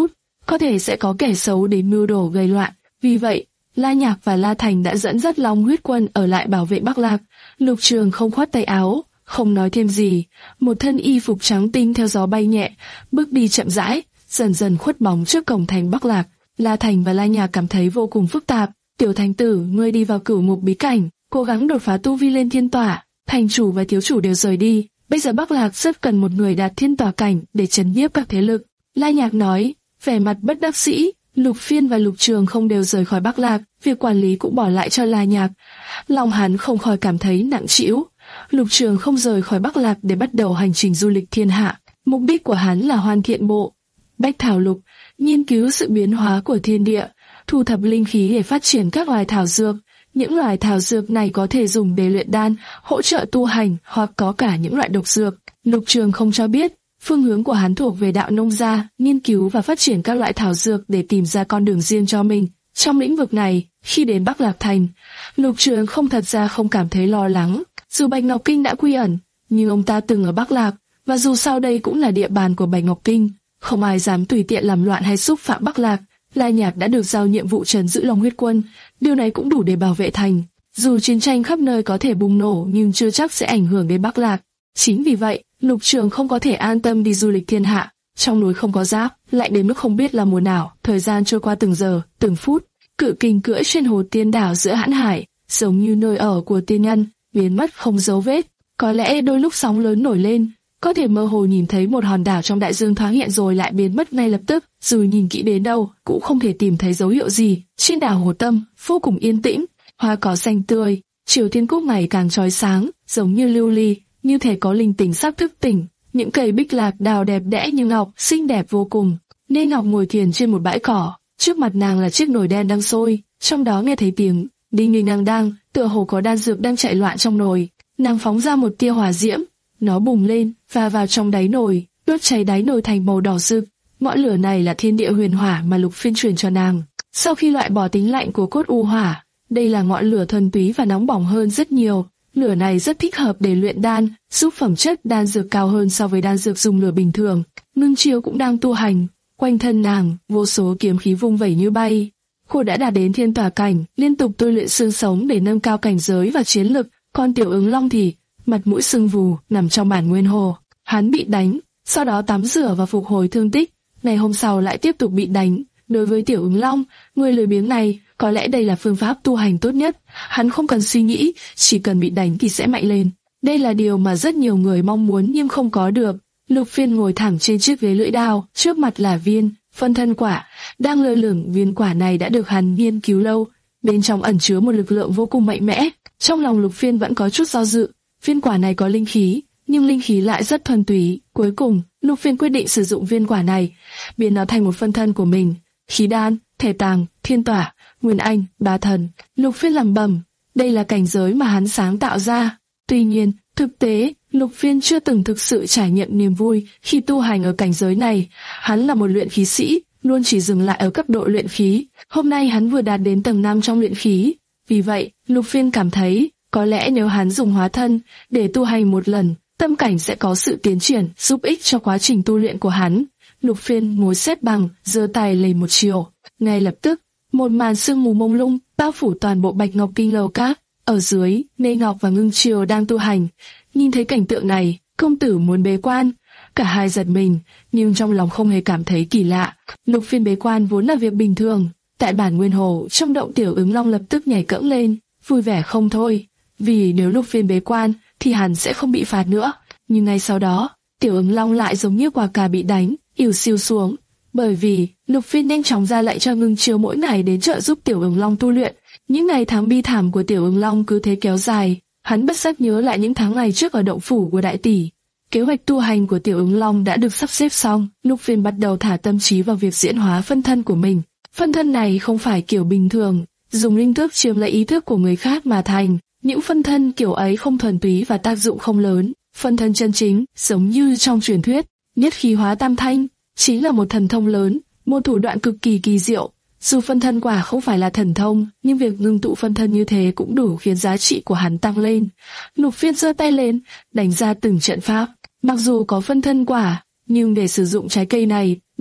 có thể sẽ có kẻ xấu đến mưu đồ gây loạn. Vì vậy, La Nhạc và La Thành đã dẫn dắt Long huyết quân ở lại bảo vệ Bắc Lạc. Lục Trường không khoát tay áo, không nói thêm gì, một thân y phục trắng tinh theo gió bay nhẹ, bước đi chậm rãi, dần dần khuất bóng trước cổng thành Bắc Lạc. La Thành và La Nhạc cảm thấy vô cùng phức tạp. Tiểu thành tử, ngươi đi vào cửu ngục bí cảnh, cố gắng đột phá tu vi lên thiên tỏa. Thành chủ và thiếu chủ đều rời đi, bây giờ Bắc Lạc rất cần một người đạt thiên tỏa cảnh để trấn nhiếp các thế lực. La Nhạc nói, vẻ mặt bất đắc dĩ. Lục Phiên và Lục Trường không đều rời khỏi Bắc Lạc, việc quản lý cũng bỏ lại cho La Nhạc. Lòng hắn không khỏi cảm thấy nặng trĩu. Lục Trường không rời khỏi Bắc Lạc để bắt đầu hành trình du lịch thiên hạ. Mục đích của hắn là hoàn thiện bộ Bách Thảo Lục, nghiên cứu sự biến hóa của thiên địa, thu thập linh khí để phát triển các loài thảo dược. Những loài thảo dược này có thể dùng để luyện đan, hỗ trợ tu hành, hoặc có cả những loại độc dược. Lục Trường không cho biết, phương hướng của hắn thuộc về đạo nông gia, nghiên cứu và phát triển các loại thảo dược để tìm ra con đường riêng cho mình. Trong lĩnh vực này, khi đến Bắc Lạc Thành, Lục Trường không thật ra không cảm thấy lo lắng. Dù Bạch Ngọc Kinh đã quy ẩn, nhưng ông ta từng ở Bắc Lạc, và dù sao đây cũng là địa bàn của Bạch Ngọc Kinh, không ai dám tùy tiện làm loạn hay xúc phạm Bắc Lạc. La Nhạc đã được giao nhiệm vụ trấn giữ Long huyết quân, điều này cũng đủ để bảo vệ thành. Dù chiến tranh khắp nơi có thể bùng nổ nhưng chưa chắc sẽ ảnh hưởng đến Bắc Lạc. Chính vì vậy, Lục Trường không có thể an tâm đi du lịch thiên hạ. Trong núi không có giáp, lạnh đến mức không biết là mùa nào. Thời gian trôi qua từng giờ, từng phút. Cự kình cưỡi trên hồ tiên đảo giữa hãn hải, giống như nơi ở của tiên nhân, biến mất không dấu vết. Có lẽ đôi lúc sóng lớn nổi lên, có thể mơ hồ nhìn thấy một hòn đảo trong đại dương thoáng hiện rồi lại biến mất ngay lập tức. Dù nhìn kỹ đến đâu, cũng không thể tìm thấy dấu hiệu gì. Trên đảo Hồ Tâm, vô cùng yên tĩnh, hoa cỏ xanh tươi, chiều thiên cúc ngày càng chói sáng, giống như lưu ly, như thể có linh tính sắp thức tỉnh. Những cây bích lạc đào đẹp đẽ như ngọc, xinh đẹp vô cùng. Nên Ngọc ngồi thiền trên một bãi cỏ, trước mặt nàng là chiếc nồi đen đang sôi, trong đó nghe thấy tiếng đinh đinh đang đang, tựa hồ có đan dược đang chạy loạn trong nồi. Nàng phóng ra một tia hỏa diễm, nó bùng lên và vào trong đáy nồi, đốt cháy đáy nồi thành màu đỏ rực. Ngọn lửa này là thiên địa huyền hỏa mà Lục Phiên truyền cho nàng. Sau khi loại bỏ tính lạnh của cốt u hỏa, đây là ngọn lửa thuần túy và nóng bỏng hơn rất nhiều. Lửa này rất thích hợp để luyện đan, giúp phẩm chất đan dược cao hơn so với đan dược dùng lửa bình thường. Ngưng Chiêu cũng đang tu hành, quanh thân nàng vô số kiếm khí vung vẩy như bay. Cô đã đạt đến thiên tỏa cảnh, liên tục tu luyện xương sống để nâng cao cảnh giới và chiến lực. Còn Tiểu Ứng Long thì mặt mũi sưng vù, nằm trong bản nguyên hồ. Hắn bị đánh, sau đó tắm rửa và phục hồi thương tích. Ngày hôm sau lại tiếp tục bị đánh. Đối với Tiểu Ứng Long, người lười biếng này, có lẽ đây là phương pháp tu hành tốt nhất. Hắn không cần suy nghĩ, chỉ cần bị đánh thì sẽ mạnh lên. Đây là điều mà rất nhiều người mong muốn nhưng không có được. Lục Phiên ngồi thẳng trên chiếc ghế lưỡi đao, trước mặt là viên phân thân quả, đang lơ lửng. Viên quả này đã được hắn nghiên cứu lâu, bên trong ẩn chứa một lực lượng vô cùng mạnh mẽ. Trong lòng Lục Phiên vẫn có chút do dự. Viên quả này có linh khí, nhưng linh khí lại rất thuần túy. Cuối cùng, Lục Phiên quyết định sử dụng viên quả này, biến nó thành một phân thân của mình. Khí đan, thể tàng, thiên tỏa, nguyên anh, bá thần. Lục Phiên lẩm bẩm, đây là cảnh giới mà hắn sáng tạo ra. Tuy nhiên, thực tế, Lục Phiên chưa từng thực sự trải nghiệm niềm vui khi tu hành ở cảnh giới này. Hắn là một luyện khí sĩ, luôn chỉ dừng lại ở cấp độ luyện khí. Hôm nay hắn vừa đạt đến tầng năm trong luyện khí. Vì vậy, Lục Phiên cảm thấy, có lẽ nếu hắn dùng hóa thân để tu hành một lần, tâm cảnh sẽ có sự tiến triển, giúp ích cho quá trình tu luyện của hắn. Lục Phiên ngồi xếp bằng, giơ tay lên một chiều. Ngay lập tức, một màn sương mù mông lung bao phủ toàn bộ Bạch Ngọc Kinh lầu các. Ở dưới, Mê Ngọc và Ngưng Chiêu đang tu hành. Nhìn thấy cảnh tượng này, công tử muốn bế quan. Cả hai giật mình, nhưng trong lòng không hề cảm thấy kỳ lạ. Lục Phiên bế quan vốn là việc bình thường. Tại bản nguyên hồ, trong động Tiểu Ứng Long lập tức nhảy cẫng lên, vui vẻ không thôi. Vì nếu Lục Phiên bế quan, thì hắn sẽ không bị phạt nữa. Nhưng ngay sau đó, Tiểu Ứng Long lại giống như quả cà bị đánh, ỉu xìu xuống. Bởi vì Lục Phiên nhanh chóng ra lệnh cho Ngưng Chiêu mỗi ngày đến trợ giúp Tiểu Ứng Long tu luyện. Những ngày tháng bi thảm của Tiểu Ứng Long cứ thế kéo dài. Hắn bất giác nhớ lại những tháng ngày trước ở động phủ của đại tỷ. Kế hoạch tu hành của Tiểu Ứng Long đã được sắp xếp xong. Lục Phiên bắt đầu thả tâm trí vào việc diễn hóa phân thân của mình. Phân thân này không phải kiểu bình thường, dùng linh thức chiếm lấy ý thức của người khác mà thành. Những phân thân kiểu ấy không thuần túy và tác dụng không lớn. Phân thân chân chính, giống như trong truyền thuyết, nhất khí hóa tam thanh, chính là một thần thông lớn, một thủ đoạn cực kỳ kỳ diệu. Dù phân thân quả không phải là thần thông, nhưng việc ngưng tụ phân thân như thế cũng đủ khiến giá trị của hắn tăng lên. Lục Phiên giơ tay lên, đánh ra từng trận pháp. Mặc dù có phân thân quả, nhưng để sử dụng trái cây này,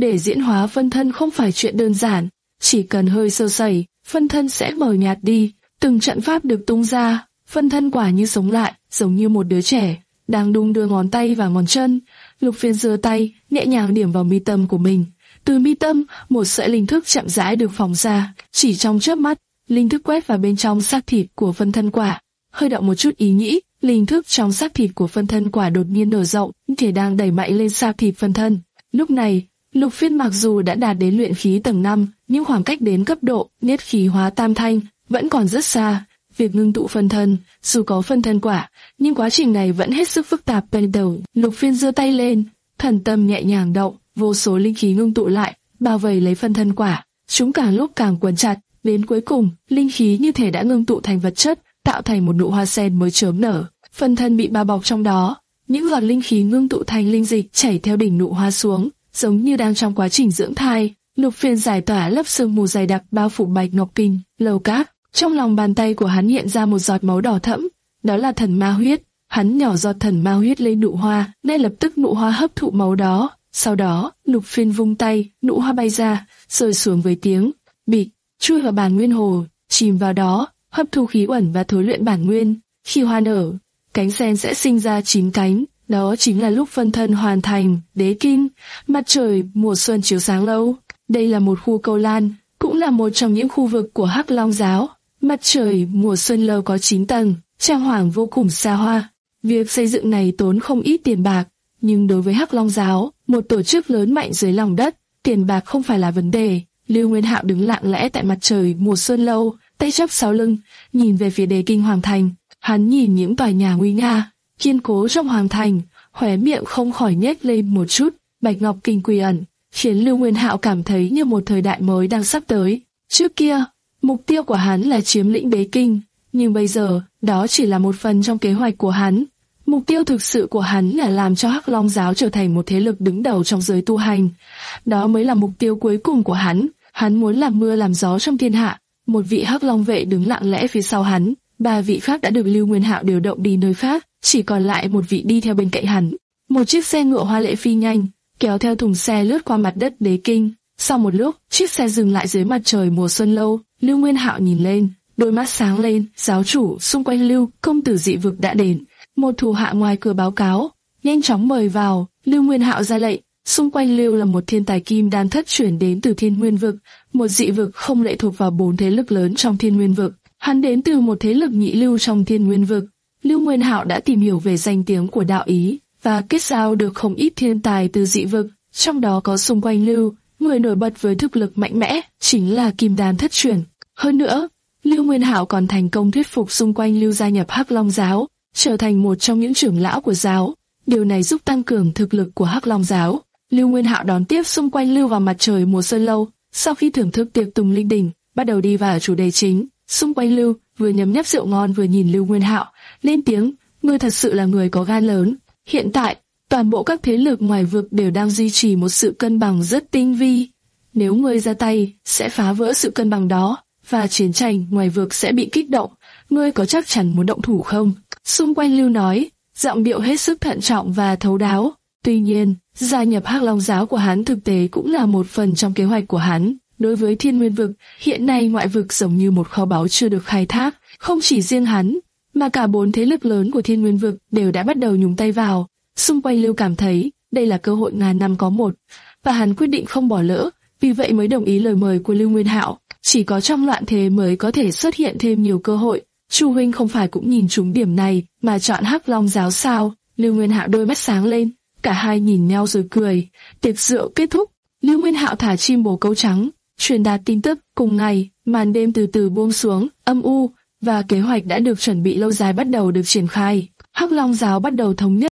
Để diễn hóa phân thân không phải chuyện đơn giản, chỉ cần hơi sơ sẩy, phân thân sẽ mờ nhạt đi. Từng trận pháp được tung ra, phân thân quả như sống lại, giống như một đứa trẻ đang đung đưa ngón tay và ngón chân. Lục Phiên giơ tay, nhẹ nhàng điểm vào mi tâm của mình. Từ mi tâm, một sợi linh thức chậm rãi được phóng ra. Chỉ trong chớp mắt, linh thức quét vào bên trong xác thịt của phân thân quả. Hơi động một chút ý nghĩ, linh thức trong xác thịt của phân thân quả đột nhiên nở rộng, như thể đang đẩy mạnh lên xác thịt phân thân. Lúc này, Lục Phiên mặc dù đã đạt đến luyện khí tầng năm, nhưng khoảng cách đến cấp độ niết khí hóa tam thanh vẫn còn rất xa. Việc ngưng tụ phân thân, dù có phân thân quả, nhưng quá trình này vẫn hết sức phức tạp. Ban đầu, Lục Phiên giơ tay lên, thần tâm nhẹ nhàng động, vô số linh khí ngưng tụ lại, bao vây lấy phân thân quả. Chúng càng lúc càng quấn chặt, đến cuối cùng, linh khí như thể đã ngưng tụ thành vật chất, tạo thành một nụ hoa sen mới chớm nở. Phân thân bị bao bọc trong đó, những giọt linh khí ngưng tụ thành linh dịch chảy theo đỉnh nụ hoa xuống, giống như đang trong quá trình dưỡng thai. Lục Phiên giải tỏa lớp sương mù dày đặc bao phủ Bạch Ngọc Kinh, lầu cát. Trong lòng bàn tay của hắn hiện ra một giọt máu đỏ thẫm, đó là thần ma huyết. Hắn nhỏ giọt thần ma huyết lên nụ hoa, ngay lập tức nụ hoa hấp thụ máu đó. Sau đó, Lục Phiên vung tay, nụ hoa bay ra, rơi xuống với tiếng bịch, chui vào bản nguyên hồ, chìm vào đó, hấp thu khí uẩn và thối luyện bản nguyên. Khi hoa nở, cánh sen sẽ sinh ra chín cánh, đó chính là lúc phân thân hoàn thành đế kinh. Mặt trời mùa xuân chiếu sáng lâu. Đây là một khu cầu lan, cũng là một trong những khu vực của Hắc Long giáo. Mặt trời mùa xuân lâu có chín tầng, trang hoàng vô cùng xa hoa. Việc xây dựng này tốn không ít tiền bạc, nhưng đối với Hắc Long giáo, một tổ chức lớn mạnh dưới lòng đất, tiền bạc không phải là vấn đề. Lưu Nguyên Hạo đứng lặng lẽ tại mặt trời mùa xuân lâu, tay chắp sau lưng, nhìn về phía đế kinh hoàng thành. Hắn nhìn những tòa nhà nguy nga, kiên cố trong hoàng thành, khóe miệng không khỏi nhếch lên một chút. Bạch Ngọc Kinh quy ẩn, khiến Lưu Nguyên Hạo cảm thấy như một thời đại mới đang sắp tới. Trước kia, mục tiêu của hắn là chiếm lĩnh đế kinh, nhưng bây giờ, đó chỉ là một phần trong kế hoạch của hắn. Mục tiêu thực sự của hắn là làm cho Hắc Long giáo trở thành một thế lực đứng đầu trong giới tu hành. Đó mới là mục tiêu cuối cùng của hắn. Hắn muốn làm mưa làm gió trong thiên hạ. Một vị Hắc Long vệ đứng lặng lẽ phía sau hắn, ba vị khác đã được Lưu Nguyên Hạo điều động đi nơi khác, chỉ còn lại một vị đi theo bên cạnh hắn. Một chiếc xe ngựa hoa lệ phi nhanh, kéo theo thùng xe lướt qua mặt đất đế kinh. Sau một lúc, chiếc xe dừng lại dưới mặt trời mùa xuân lâu. Lưu Nguyên Hạo nhìn lên, đôi mắt sáng lên. Giáo chủ, xung quanh Lưu công tử dị vực đã đến. Một thủ hạ ngoài cửa báo cáo, nhanh chóng mời vào. Lưu Nguyên Hạo ra lệnh. Xung quanh Lưu là một thiên tài kim đan thất chuyển đến từ Thiên Nguyên vực, một dị vực không lệ thuộc vào bốn thế lực lớn trong Thiên Nguyên vực. Hắn đến từ một thế lực nhị lưu trong Thiên Nguyên vực. Lưu Nguyên Hạo đã tìm hiểu về danh tiếng của đạo ý và kết giao được không ít thiên tài từ dị vực, trong đó có xung quanh Lưu, người nổi bật với thực lực mạnh mẽ chính là kim đan thất chuyển. Hơn nữa, Lưu Nguyên Hạo còn thành công thuyết phục xung quanh Lưu gia nhập Hắc Long giáo, trở thành một trong những trưởng lão của giáo. Điều này giúp tăng cường thực lực của Hắc Long giáo. Lưu Nguyên Hạo đón tiếp xung quanh Lưu vào mặt trời mùa xuân lâu. Sau khi thưởng thức tiệc tùng linh đình, bắt đầu đi vào chủ đề chính. Xung quanh Lưu vừa nhấm nháp rượu ngon vừa nhìn Lưu Nguyên Hạo, lên tiếng: "Ngươi thật sự là người có gan lớn." Hiện tại, toàn bộ các thế lực ngoài vực đều đang duy trì một sự cân bằng rất tinh vi. Nếu ngươi ra tay, sẽ phá vỡ sự cân bằng đó, và chiến tranh ngoài vực sẽ bị kích động. Ngươi có chắc chắn muốn động thủ không? Xung quanh Lưu nói, giọng điệu hết sức thận trọng và thấu đáo. Tuy nhiên, gia nhập Hắc Long giáo của hắn thực tế cũng là một phần trong kế hoạch của hắn. Đối với Thiên Nguyên vực, hiện nay ngoại vực giống như một kho báu chưa được khai thác. Không chỉ riêng hắn, mà cả bốn thế lực lớn của Thiên Nguyên vực đều đã bắt đầu nhúng tay vào. Xung quanh Lưu cảm thấy đây là cơ hội ngàn năm có một, và hắn quyết định không bỏ lỡ. Vì vậy mới đồng ý lời mời của Lưu Nguyên Hạo. Chỉ có trong loạn thế mới có thể xuất hiện thêm nhiều cơ hội. Chu huynh không phải cũng nhìn trúng điểm này mà chọn Hắc Long giáo sao? Lưu Nguyên Hạo đôi mắt sáng lên, cả hai nhìn nhau rồi cười. Tiệc rượu kết thúc, Lưu Nguyên Hạo thả chim bồ câu trắng, truyền đạt tin tức. Cùng ngày, màn đêm từ từ buông xuống, âm u, và kế hoạch đã được chuẩn bị lâu dài bắt đầu được triển khai. Hắc Long giáo bắt đầu thống nhất.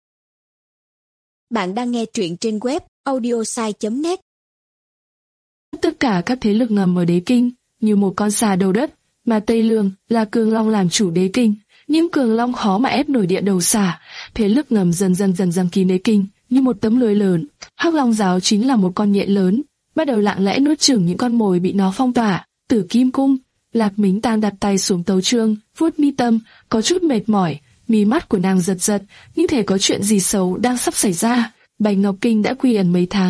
Bạn đang nghe truyện trên web audiosai chấm net. Tất cả các thế lực ngầm ở đế kinh như một con xà đầu đất, mà Tây Lương là Cường Long làm chủ đế kinh. Nhưng Cường Long khó mà ép nổi địa đầu xà. Thế lực ngầm dần dần dần dần kín đế kinh như một tấm lưới lớn. Hắc Long giáo chính là một con nhện lớn, bắt đầu lặng lẽ nuốt chửng những con mồi bị nó phong tỏa. Tử Kim cung, Lạc Mính Tang đặt tay xuống tấu chương, vuốt mi tâm, có chút mệt mỏi. Mí mắt của nàng giật giật, như thể có chuyện gì xấu đang sắp xảy ra. Bạch Ngọc Kinh đã quy ẩn mấy tháng,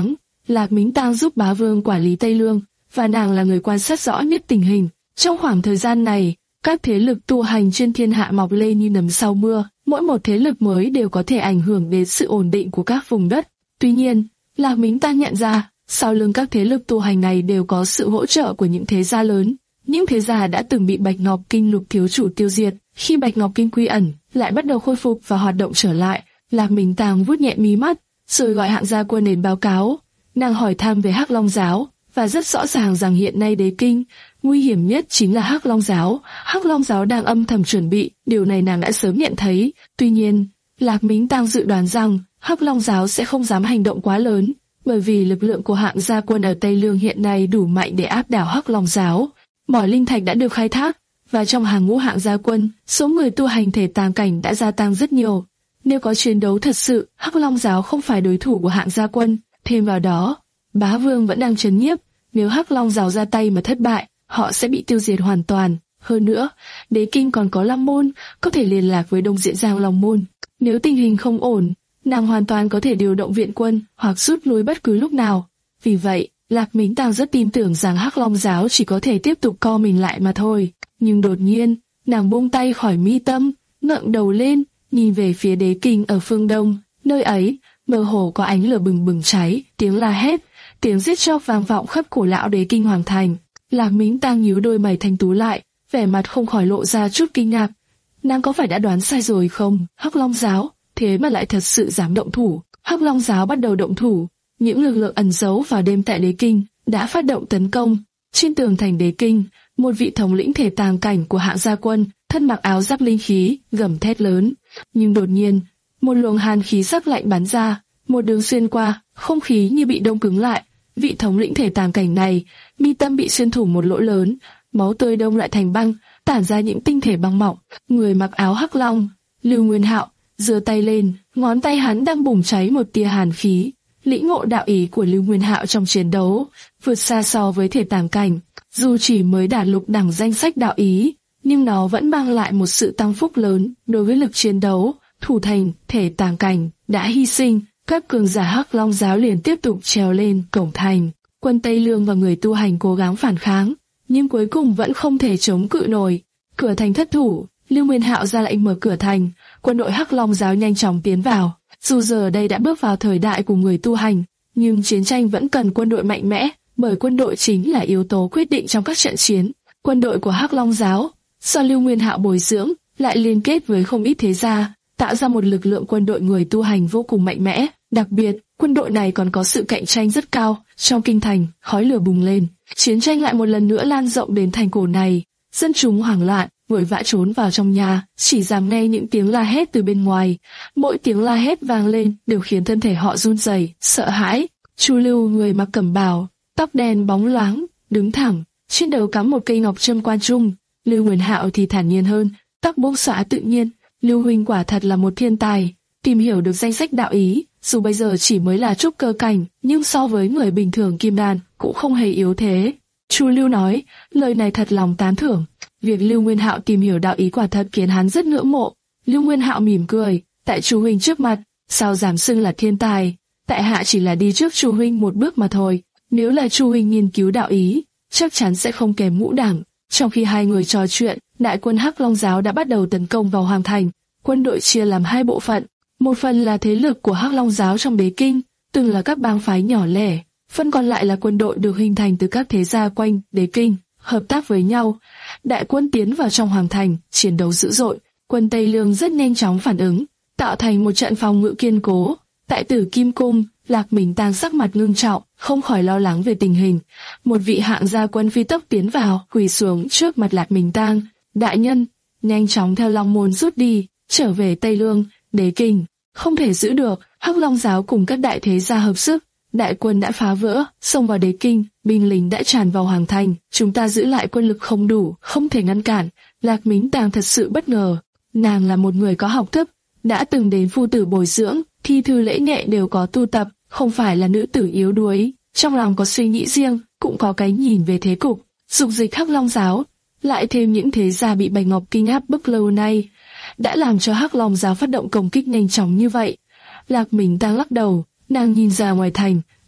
Lạc Mính Tang giúp bá vương quản lý Tây Lương, và nàng là người quan sát rõ nhất tình hình. Trong khoảng thời gian này, các thế lực tu hành trên thiên hạ mọc lên như nấm sau mưa, mỗi một thế lực mới đều có thể ảnh hưởng đến sự ổn định của các vùng đất. Tuy nhiên, Lạc Mính Tang nhận ra, sau lưng các thế lực tu hành này đều có sự hỗ trợ của những thế gia lớn. Những thế gia đã từng bị Bạch Ngọc Kinh Lục thiếu chủ tiêu diệt, khi Bạch Ngọc Kinh quy ẩn, lại bắt đầu khôi phục và hoạt động trở lại. Lạc Mính Tang vuốt nhẹ mí mắt, rồi gọi hạng gia quân đến báo cáo. Nàng hỏi thăm về Hắc Long giáo, và rất rõ ràng rằng hiện nay đế kinh nguy hiểm nhất chính là Hắc Long giáo. Hắc Long giáo đang âm thầm chuẩn bị, điều này nàng đã sớm nhận thấy. Tuy nhiên, Lạc Mính Tang dự đoán rằng Hắc Long giáo sẽ không dám hành động quá lớn, bởi vì lực lượng của hạng gia quân ở Tây Lương hiện nay đủ mạnh để áp đảo Hắc Long giáo. Mỏ linh thạch đã được khai thác, và trong hàng ngũ hạng gia quân, số người tu hành thể tàng cảnh đã gia tăng rất nhiều. Nếu có chiến đấu thật sự, Hắc Long giáo không phải đối thủ của hạng gia quân. Thêm vào đó, bá vương vẫn đang trấn nhiếp, nếu Hắc Long giáo ra tay mà thất bại, họ sẽ bị tiêu diệt hoàn toàn. Hơn nữa, đế kinh còn có Long môn, có thể liên lạc với Đông Diện Giang Long môn. Nếu tình hình không ổn, nàng hoàn toàn có thể điều động viện quân hoặc rút lui bất cứ lúc nào. Vì vậy, Lạc Mính Tang rất tin tưởng rằng Hắc Long giáo chỉ có thể tiếp tục co mình lại mà thôi. Nhưng đột nhiên, nàng buông tay khỏi mi tâm, ngẩng đầu lên, nhìn về phía đế kinh ở phương đông. Nơi ấy, mơ hồ có ánh lửa bừng bừng cháy, tiếng la hét, tiếng giết chóc vang vọng khắp cổ lão đế kinh hoàng thành. Lạc Mính Tang nhíu đôi mày thanh tú lại, vẻ mặt không khỏi lộ ra chút kinh ngạc. Nàng có phải đã đoán sai rồi không? Hắc Long giáo, thế mà lại thật sự dám động thủ. Hắc Long giáo bắt đầu động thủ. Những lực lượng ẩn giấu vào đêm tại đế kinh đã phát động tấn công. Trên tường thành đế kinh, một vị thống lĩnh thể tàng cảnh của hạng gia quân, thân mặc áo giáp linh khí, gầm thét lớn. Nhưng đột nhiên, một luồng hàn khí sắc lạnh bắn ra, một đường xuyên qua, không khí như bị đông cứng lại. Vị thống lĩnh thể tàng cảnh này, mi tâm bị xuyên thủng một lỗ lớn, máu tươi đông lại thành băng, tản ra những tinh thể băng mỏng. Người mặc áo hắc long, Lưu Nguyên Hạo, giơ tay lên, ngón tay hắn đang bùng cháy một tia hàn khí. Lĩnh ngộ đạo ý của Lưu Nguyên Hạo trong chiến đấu vượt xa so với thể tàng cảnh. Dù chỉ mới đạt lục đẳng danh sách đạo ý, nhưng nó vẫn mang lại một sự tăng phúc lớn đối với lực chiến đấu. Thủ thành thể tàng cảnh đã hy sinh, các cường giả Hắc Long giáo liền tiếp tục trèo lên cổng thành. Quân Tây Lương và người tu hành cố gắng phản kháng, nhưng cuối cùng vẫn không thể chống cự nổi. Cửa thành thất thủ, Lưu Nguyên Hạo ra lệnh mở cửa thành, quân đội Hắc Long giáo nhanh chóng tiến vào. Dù giờ đây đã bước vào thời đại của người tu hành, nhưng chiến tranh vẫn cần quân đội mạnh mẽ, bởi quân đội chính là yếu tố quyết định trong các trận chiến. Quân đội của Hắc Long giáo, do Lưu Nguyên Hạo bồi dưỡng, lại liên kết với không ít thế gia, tạo ra một lực lượng quân đội người tu hành vô cùng mạnh mẽ. Đặc biệt, quân đội này còn có sự cạnh tranh rất cao. Trong kinh thành, khói lửa bùng lên, chiến tranh lại một lần nữa lan rộng đến thành cổ này. Dân chúng hoảng loạn, vội vã trốn vào trong nhà, chỉ dám nghe những tiếng la hét từ bên ngoài. Mỗi tiếng la hét vang lên đều khiến thân thể họ run rẩy, sợ hãi. Chu Lưu, người mặc cẩm bào, tóc đen bóng loáng, đứng thẳng, trên đầu cắm một cây ngọc trâm quan trung. Lưu Nguyên Hạo thì thản nhiên hơn, tóc buông xõa tự nhiên. Lưu huynh quả thật là một thiên tài, tìm hiểu được danh sách đạo ý, dù bây giờ chỉ mới là trúc cơ cảnh, nhưng so với người bình thường kim đan cũng không hề yếu thế. Chu Lưu nói, lời này thật lòng tán thưởng. Việc Lưu Nguyên Hạo tìm hiểu đạo ý quả thật khiến hắn rất ngưỡng mộ. Lưu Nguyên Hạo mỉm cười, tại Chu huynh trước mặt, sao dám xưng là thiên tài? Tại hạ chỉ là đi trước Chu huynh một bước mà thôi. Nếu là Chu huynh nghiên cứu đạo ý, chắc chắn sẽ không kém ngũ đẳng. Trong khi hai người trò chuyện, đại quân Hắc Long giáo đã bắt đầu tấn công vào hoàng thành. Quân đội chia làm hai bộ phận, một phần là thế lực của Hắc Long giáo trong đế kinh, từng là các bang phái nhỏ lẻ, phần còn lại là quân đội được hình thành từ các thế gia quanh đế kinh, hợp tác với nhau. Đại quân tiến vào trong hoàng thành, chiến đấu dữ dội. Quân Tây Lương rất nhanh chóng phản ứng, tạo thành một trận phòng ngự kiên cố. Tại Tử Kim cung, Lạc Mính Tang sắc mặt ngưng trọng, không khỏi lo lắng về tình hình. Một vị hạng gia quân phi tốc tiến vào, quỳ xuống trước mặt Lạc Mính Tang. Đại nhân, nhanh chóng theo Long môn rút đi, trở về Tây Lương, đế kinh không thể giữ được. Hắc Long giáo cùng các đại thế gia hợp sức, đại quân đã phá vỡ, xông vào đế kinh, binh lính đã tràn vào hoàng thành. Chúng ta giữ lại quân lực không đủ, không thể ngăn cản. Lạc Mính Tang thật sự bất ngờ. Nàng là một người có học thức, đã từng đến phu tử bồi dưỡng, thi thư lễ nghệ đều có tu tập, không phải là nữ tử yếu đuối. Trong lòng có suy nghĩ riêng, cũng có cái nhìn về thế cục. Dục dịch Hắc Long giáo, lại thêm những thế gia bị Bạch Ngọc Kinh áp bức lâu nay, đã làm cho Hắc Long giáo phát động công kích nhanh chóng như vậy. Lạc Mính Tang lắc đầu, nàng nhìn ra ngoài thành,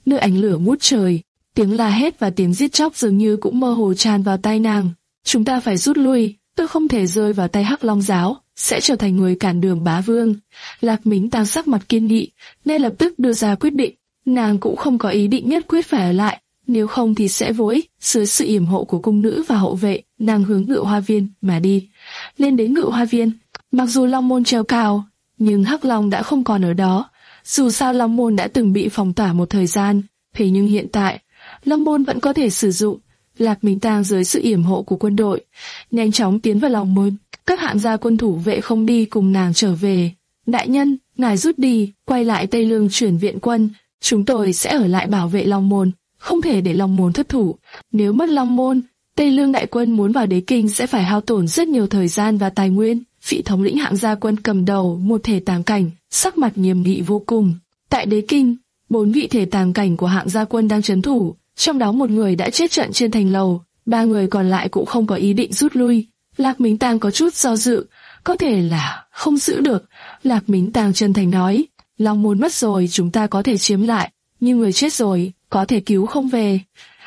nơi ánh lửa ngút trời. Tiếng la hét và tiếng giết chóc dường như cũng mơ hồ tràn vào tai nàng. Chúng ta phải rút lui, tôi không thể rơi vào tay Hắc Long giáo, sẽ trở thành người cản đường bá vương. Lạc Mính Tang sắc mặt kiên nghị, nên lập tức đưa ra quyết định. Nàng cũng không có ý định nhất quyết phải ở lại, nếu không thì sẽ vô ích. Dưới sự yểm hộ của cung nữ và hộ vệ, nàng hướng Ngự Hoa Viên mà đi. Lên đến Ngự Hoa Viên, mặc dù Long môn treo cao, nhưng Hắc Long đã không còn ở đó. Dù sao Long môn đã từng bị phong tỏa một thời gian, thế nhưng hiện tại Long môn vẫn có thể sử dụng. Lạc Mính Tang dưới sự yểm hộ của quân đội, nhanh chóng tiến vào Long môn. Các hạng gia quân thủ vệ không đi cùng nàng trở về. Đại nhân, ngài rút đi, quay lại Tây Lương chuyển viện quân. Chúng tôi sẽ ở lại bảo vệ Long môn, không thể để Long môn thất thủ. Nếu mất Long môn, Tây Lương đại quân muốn vào Đế Kinh sẽ phải hao tổn rất nhiều thời gian và tài nguyên. Vị thống lĩnh hạng gia quân cầm đầu một thể tàng cảnh, sắc mặt nghiêm nghị vô cùng. Tại Đế Kinh, bốn vị thể tàng cảnh của hạng gia quân đang trấn thủ, trong đó một người đã chết trận trên thành lầu, ba người còn lại cũng không có ý định rút lui. Lạc Mính Tang có chút do dự, có thể là không giữ được. Lạc Mính Tang chân thành nói, Long môn mất rồi chúng ta có thể chiếm lại, nhưng người chết rồi, có thể cứu không về.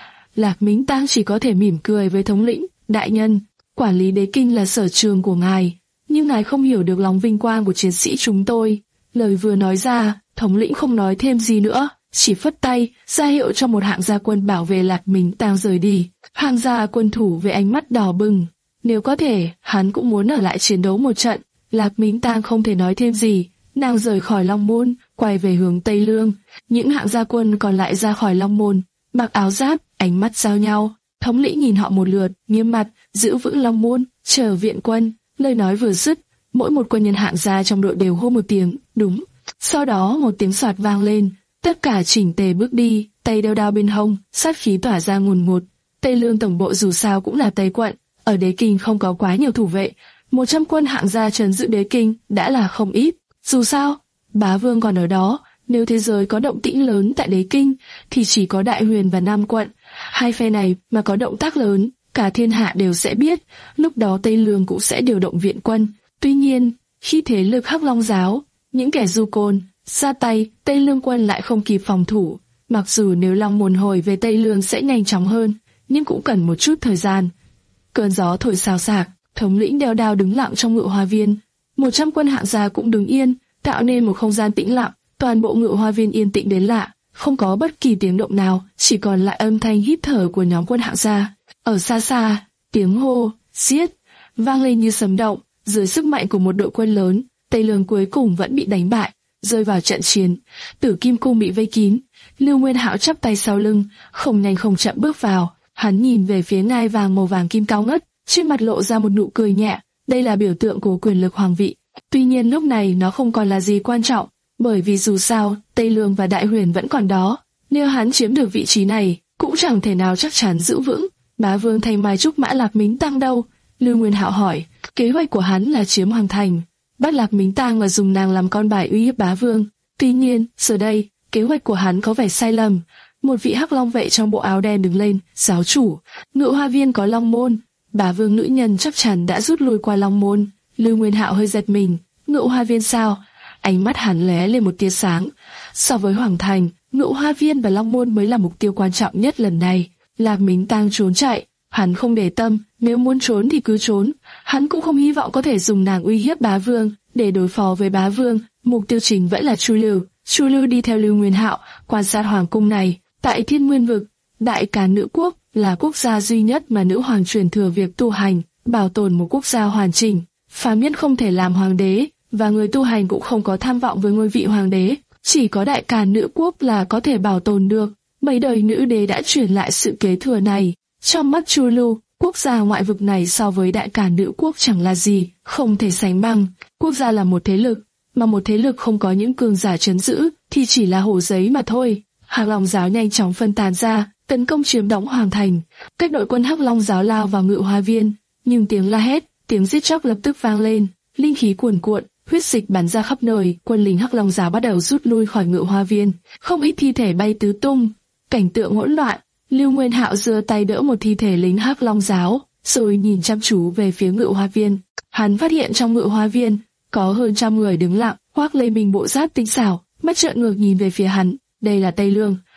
Lạc Mính Tang chỉ có thể mỉm cười với thống lĩnh, đại nhân, quản lý Đế Kinh là sở trường của ngài, nhưng ngài không hiểu được lòng vinh quang của chiến sĩ chúng tôi. Lời vừa nói ra, thống lĩnh không nói thêm gì nữa, chỉ phất tay, ra hiệu cho một hạng gia quân bảo vệ Lạc Mính Tang rời đi. Hạng gia quân thủ với ánh mắt đỏ bừng, nếu có thể, hắn cũng muốn ở lại chiến đấu một trận. Lạc Mính Tang không thể nói thêm gì, nàng rời khỏi Long môn, quay về hướng Tây Lương. Những hạng gia quân còn lại ra khỏi Long môn, mặc áo giáp, ánh mắt giao nhau. Thống lĩnh nhìn họ một lượt, nghiêm mặt, giữ vững Long môn, chờ viện quân. Lời nói vừa dứt, mỗi một quân nhân hạng gia trong đội đều hô một tiếng, đúng. Sau đó một tiếng soạt vang lên, tất cả chỉnh tề bước đi, tay đeo đao bên hông, sát khí tỏa ra ngùn ngụt. Tây Lương tổng bộ dù sao cũng là Tây quận, ở Đế Kinh không có quá nhiều thủ vệ, một trăm quân hạng gia trấn giữ Đế Kinh đã là không ít. Dù sao, bá vương còn ở đó, nếu thế giới có động tĩnh lớn tại Đế Kinh, thì chỉ có Đại Huyền và Nam quận. Hai phe này mà có động tác lớn, cả thiên hạ đều sẽ biết, lúc đó Tây Lương cũng sẽ điều động viện quân. Tuy nhiên, khi thế lực Hắc Long giáo, những kẻ du côn ra tay, Tây Lương quân lại không kịp phòng thủ. Mặc dù nếu Long môn hồi về Tây Lương sẽ nhanh chóng hơn, nhưng cũng cần một chút thời gian. Cơn gió thổi xào xạc, thống lĩnh đeo đao đứng lặng trong Ngự Hoa Viên. Một trăm quân hạng gia cũng đứng yên, tạo nên một không gian tĩnh lặng. Toàn bộ Ngự Hoa Viên yên tĩnh đến lạ, không có bất kỳ tiếng động nào, chỉ còn lại âm thanh hít thở của nhóm quân hạng gia. Ở xa xa, tiếng hô, giết, vang lên như sấm động. Dưới sức mạnh của một đội quân lớn, Tây Lương cuối cùng vẫn bị đánh bại, rơi vào trận chiến. Tử Kim Cung bị vây kín. Lưu Nguyên Hạo chắp tay sau lưng, không nhanh không chậm bước vào. Hắn nhìn về phía ngai vàng màu vàng kim cao ngất, trên mặt lộ ra một nụ cười nhẹ. Đây là biểu tượng của quyền lực hoàng vị. Tuy nhiên lúc này nó không còn là gì quan trọng, bởi vì dù sao Tây Lương và Đại Huyền vẫn còn đó. Nếu hắn chiếm được vị trí này, cũng chẳng thể nào chắc chắn giữ vững. Bá vương thành mai trúc mã Lạc Mính Tang đâu? Lưu Nguyên Hạo hỏi. Kế hoạch của hắn là chiếm hoàng thành, bắt Lạc Mính Tang và dùng nàng làm con bài uy hiếp bá vương. Tuy nhiên, giờ đây, kế hoạch của hắn có vẻ sai lầm. Một vị Hắc Long vệ trong bộ áo đen đứng lên, giáo chủ, Ngự Hoa Viên có Long môn, bá vương nữ nhân chắc chắn đã rút lui qua Long môn. Lưu Nguyên Hạo hơi giật mình, Ngự Hoa Viên sao? Ánh mắt hắn lóe lên một tia sáng. So với hoàng thành, Ngự Hoa Viên và Long môn mới là mục tiêu quan trọng nhất lần này. Lạc Mính Tang trốn chạy, hắn không để tâm, nếu muốn trốn thì cứ trốn. Hắn cũng không hy vọng có thể dùng nàng uy hiếp bá vương. Để đối phó với bá vương, mục tiêu chính vẫn là Chu Lưu. Chu Lưu đi theo Lưu Nguyên Hạo, quan sát hoàng cung này. Tại Thiên Nguyên vực, Đại Càn Nữ quốc là quốc gia duy nhất mà nữ hoàng truyền thừa việc tu hành, bảo tồn một quốc gia hoàn chỉnh. Phàm nhân không thể làm hoàng đế, và người tu hành cũng không có tham vọng với ngôi vị hoàng đế. Chỉ có Đại Càn Nữ quốc là có thể bảo tồn được. Mấy đời nữ đế đã truyền lại sự kế thừa này. Trong mắt Chu Lưu, quốc gia ngoại vực này so với Đại Càn Nữ quốc chẳng là gì, không thể sánh bằng. Quốc gia là một thế lực, mà một thế lực không có những cường giả trấn giữ thì chỉ là hổ giấy mà thôi. Hắc Long giáo nhanh chóng phân tán ra, tấn công chiếm đóng hoàng thành. Các đội quân Hắc Long giáo lao vào Ngự Hoa Viên, nhưng tiếng la hét, tiếng giết chóc lập tức vang lên, linh khí cuồn cuộn, huyết dịch bắn ra khắp nơi. Quân lính Hắc Long giáo bắt đầu rút lui khỏi Ngự Hoa Viên, không ít thi thể bay tứ tung, cảnh tượng hỗn loạn. Lưu Nguyên Hạo giơ tay đỡ một thi thể lính Hắc Long giáo, rồi nhìn chăm chú về phía Ngự Hoa Viên. Hắn phát hiện trong Ngự Hoa Viên có hơn trăm người đứng lặng, khoác lên mình bộ giáp tinh xảo, mắt trợn ngược nhìn về phía hắn. Đây là Tây Lương.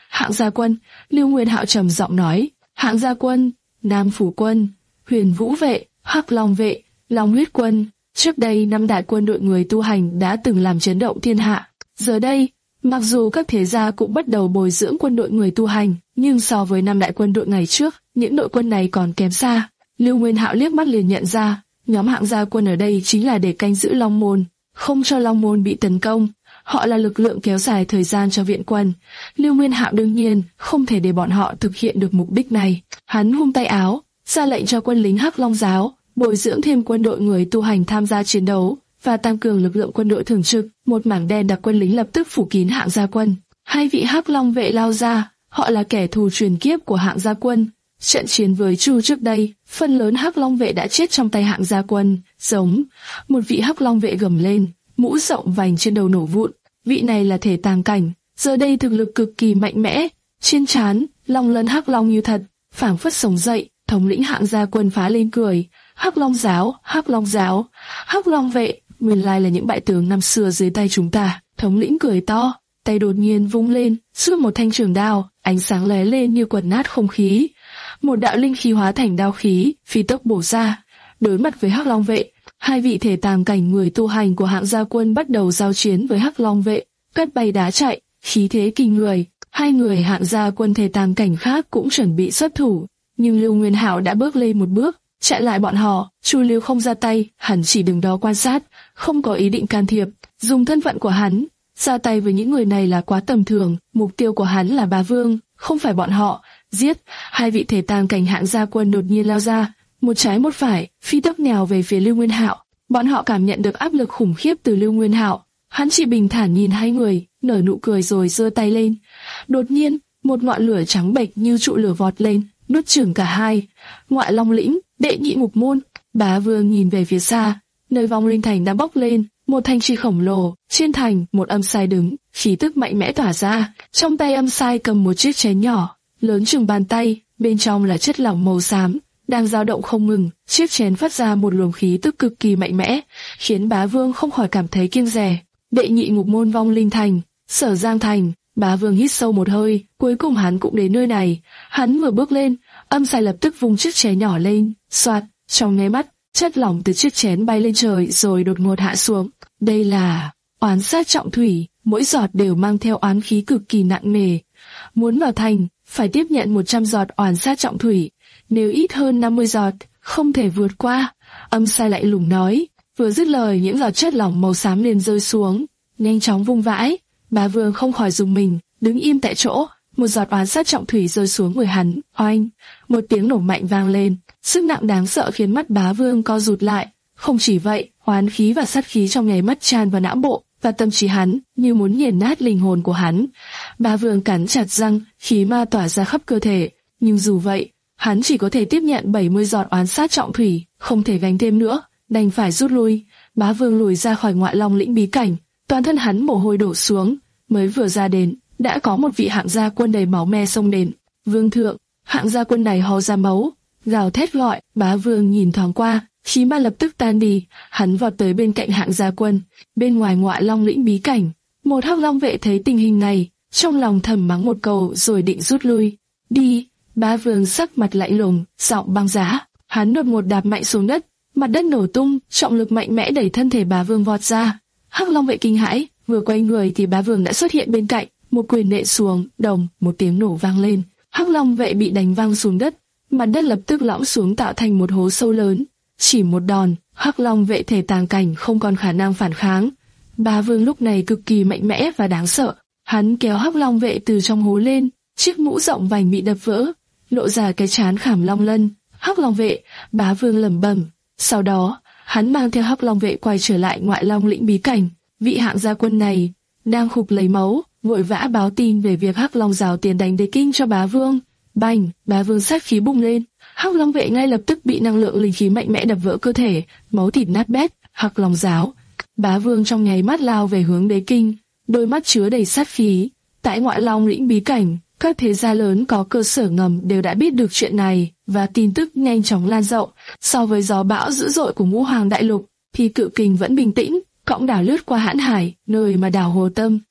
Hạng Gia Quân, Lưu Nguyên Hạo trầm giọng nói. Hạng Gia Quân, Nam Phủ Quân, Huyền Vũ Vệ, Hắc Long Vệ, Long Huyết Quân. Trước đây năm đại quân đội người tu hành đã từng làm chấn động thiên hạ. Giờ đây, mặc dù các thế gia cũng bắt đầu bồi dưỡng quân đội người tu hành, nhưng so với năm đại quân đội ngày trước, những đội quân này còn kém xa. Lưu Nguyên Hạo liếc mắt liền nhận ra, nhóm Hạng Gia Quân ở đây chính là để canh giữ Long Môn, không cho Long Môn bị tấn công. Họ là lực lượng kéo dài thời gian cho viện quân. Lưu Nguyên Hạo đương nhiên không thể để bọn họ thực hiện được mục đích này. Hắn vung tay áo, ra lệnh cho quân lính Hắc Long giáo bồi dưỡng thêm quân đội người tu hành tham gia chiến đấu và tăng cường lực lượng quân đội thường trực. Một mảng đen đặc quân lính lập tức phủ kín Hạng Gia Quân. Hai vị Hắc Long Vệ lao ra, họ là kẻ thù truyền kiếp của Hạng Gia Quân. Trận chiến với Chu trước đây, phần lớn Hắc Long Vệ đã chết trong tay Hạng Gia Quân. Giống, một vị Hắc Long Vệ gầm lên, mũ rộng vành trên đầu nổ vụn. Vị này là thể tàng cảnh, giờ đây thực lực cực kỳ mạnh mẽ. Trên trán, long lân hắc long như thật, phảng phất sống dậy. Thống lĩnh Hạng Gia Quân phá lên cười. Hắc Long giáo, Hắc Long giáo, Hắc Long Vệ, nguyên lai là những bại tướng năm xưa dưới tay chúng ta. Thống lĩnh cười to, tay đột nhiên vung lên, xuất một thanh trường đao, ánh sáng lóe lên như quật nát không khí. Một đạo linh khí hóa thành đao khí, phi tốc bổ ra. Đối mặt với Hắc Long Vệ, hai vị thể tàng cảnh người tu hành của Hạng Gia Quân bắt đầu giao chiến với Hắc Long Vệ, cắt bay đá chạy, khí thế kinh người. Hai người Hạng Gia Quân thể tàng cảnh khác cũng chuẩn bị xuất thủ, nhưng Lưu Nguyên Hạo đã bước lên một bước, chặn lại bọn họ. Chu Lưu không ra tay, hắn chỉ đứng đó quan sát, không có ý định can thiệp. Dùng thân phận của hắn, ra tay với những người này là quá tầm thường. Mục tiêu của hắn là Bá Vương, không phải bọn họ. Giết! Hai vị thể tàng cảnh Hạng Gia Quân đột nhiên lao ra, một trái một phải, phi tốc nhào về phía Lưu Nguyên Hạo. Bọn họ cảm nhận được áp lực khủng khiếp từ Lưu Nguyên Hạo. Hắn chỉ bình thản nhìn hai người, nở nụ cười rồi giơ tay lên. Đột nhiên, một ngọn lửa trắng bệch như trụ lửa vọt lên, nuốt chửng cả hai. Ngoại Long lĩnh, đệ nhị ngục môn. Bá Vương nhìn về phía xa, nơi vong linh thành đang bốc lên, một thanh chi khổng lồ. Trên thành, một âm sai đứng, khí tức mạnh mẽ tỏa ra. Trong tay âm sai cầm một chiếc chén nhỏ, lớn chừng bàn tay, bên trong là chất lỏng màu xám, đang dao động không ngừng. Chiếc chén phát ra một luồng khí tức cực kỳ mạnh mẽ, khiến Bá Vương không khỏi cảm thấy kiêng dè. Đệ nhị ngục môn vong linh thành, Sở Giang thành. Bá Vương hít sâu một hơi, cuối cùng hắn cũng đến nơi này. Hắn vừa bước lên, âm sai lập tức vung chiếc chén nhỏ lên, xoạt, trong nháy mắt, chất lỏng từ chiếc chén bay lên trời rồi đột ngột hạ xuống. Đây là oán sát trọng thủy, mỗi giọt đều mang theo oán khí cực kỳ nặng nề. Muốn vào thành, phải tiếp nhận một trăm giọt oán sát trọng thủy, nếu ít hơn năm mươi giọt, không thể vượt qua. Âm sai lạnh lùng nói. Vừa dứt lời, những giọt chất lỏng màu xám liền rơi xuống, nhanh chóng vung vãi. Bá Vương không khỏi rùng mình, đứng im tại chỗ. Một giọt oán sát trọng thủy rơi xuống người hắn, oanh, một tiếng nổ mạnh vang lên, sức nặng đáng sợ khiến mắt Bá Vương co rụt lại. Không chỉ vậy, oán khí và sát khí trong nháy mắt tràn vào não bộ và tâm trí hắn, như muốn nghiền nát linh hồn của hắn. Bá Vương cắn chặt răng, khí ma tỏa ra khắp cơ thể, nhưng dù vậy, hắn chỉ có thể tiếp nhận bảy mươi giọt oán sát trọng thủy, không thể gánh thêm nữa, đành phải rút lui. Bá Vương lùi ra khỏi Ngoại Long lĩnh bí cảnh, toàn thân hắn mồ hôi đổ xuống, mới vừa ra đến, đã có một vị Hạng Gia Quân đầy máu me xông đến. Vương thượng! Hạng Gia Quân này ho ra máu, gào thét gọi. Bá Vương nhìn thoáng qua, khí ma lập tức tan đi, hắn vọt tới bên cạnh Hạng Gia Quân. Bên ngoài Ngoại Long lĩnh bí cảnh, một Hắc Long Vệ thấy tình hình này, trong lòng thầm mắng một câu rồi định rút lui. Đi! Bá Vương sắc mặt lạnh lùng, giọng băng giá. Hắn đột ngột đạp mạnh xuống đất, mặt đất nổ tung, trọng lực mạnh mẽ đẩy thân thể Bá Vương vọt ra. Hắc Long Vệ kinh hãi, vừa quay người thì Bá Vương đã xuất hiện bên cạnh, một quyền nện xuống, đồng, một tiếng nổ vang lên. Hắc Long Vệ bị đánh văng xuống đất, mặt đất lập tức lõm xuống tạo thành một hố sâu lớn. Chỉ một đòn, Hắc Long Vệ thể tàng cảnh không còn khả năng phản kháng. Bá Vương lúc này cực kỳ mạnh mẽ và đáng sợ. Hắn kéo Hắc Long Vệ từ trong hố lên, chiếc mũ rộng vành bị đập vỡ, lộ ra cái trán khảm long lân. Hắc Long Vệ, Bá Vương lẩm bẩm. Sau đó, hắn mang theo Hắc Long Vệ quay trở lại Ngoại Long lĩnh bí cảnh. Vị Hạng Gia Quân này đang khục lấy máu, vội vã báo tin về việc Hắc Long giáo tiến đánh Đế Kinh cho Bá Vương. Bành! Bá Vương sát khí bùng lên, Hắc Long Vệ ngay lập tức bị năng lượng linh khí mạnh mẽ đập vỡ cơ thể, máu thịt nát bét. Hắc Long giáo! Bá Vương trong nháy mắt lao về hướng Đế Kinh, đôi mắt chứa đầy sát khí. Tại Ngoại Long lĩnh bí cảnh, các thế gia lớn có cơ sở ngầm đều đã biết được chuyện này, và tin tức nhanh chóng lan rộng. So với gió bão dữ dội của Ngũ Hoàng đại lục, thì Cự Kình vẫn bình tĩnh. Cõng đảo lướt qua Hãn Hải, nơi mà đảo Hồ Tâm,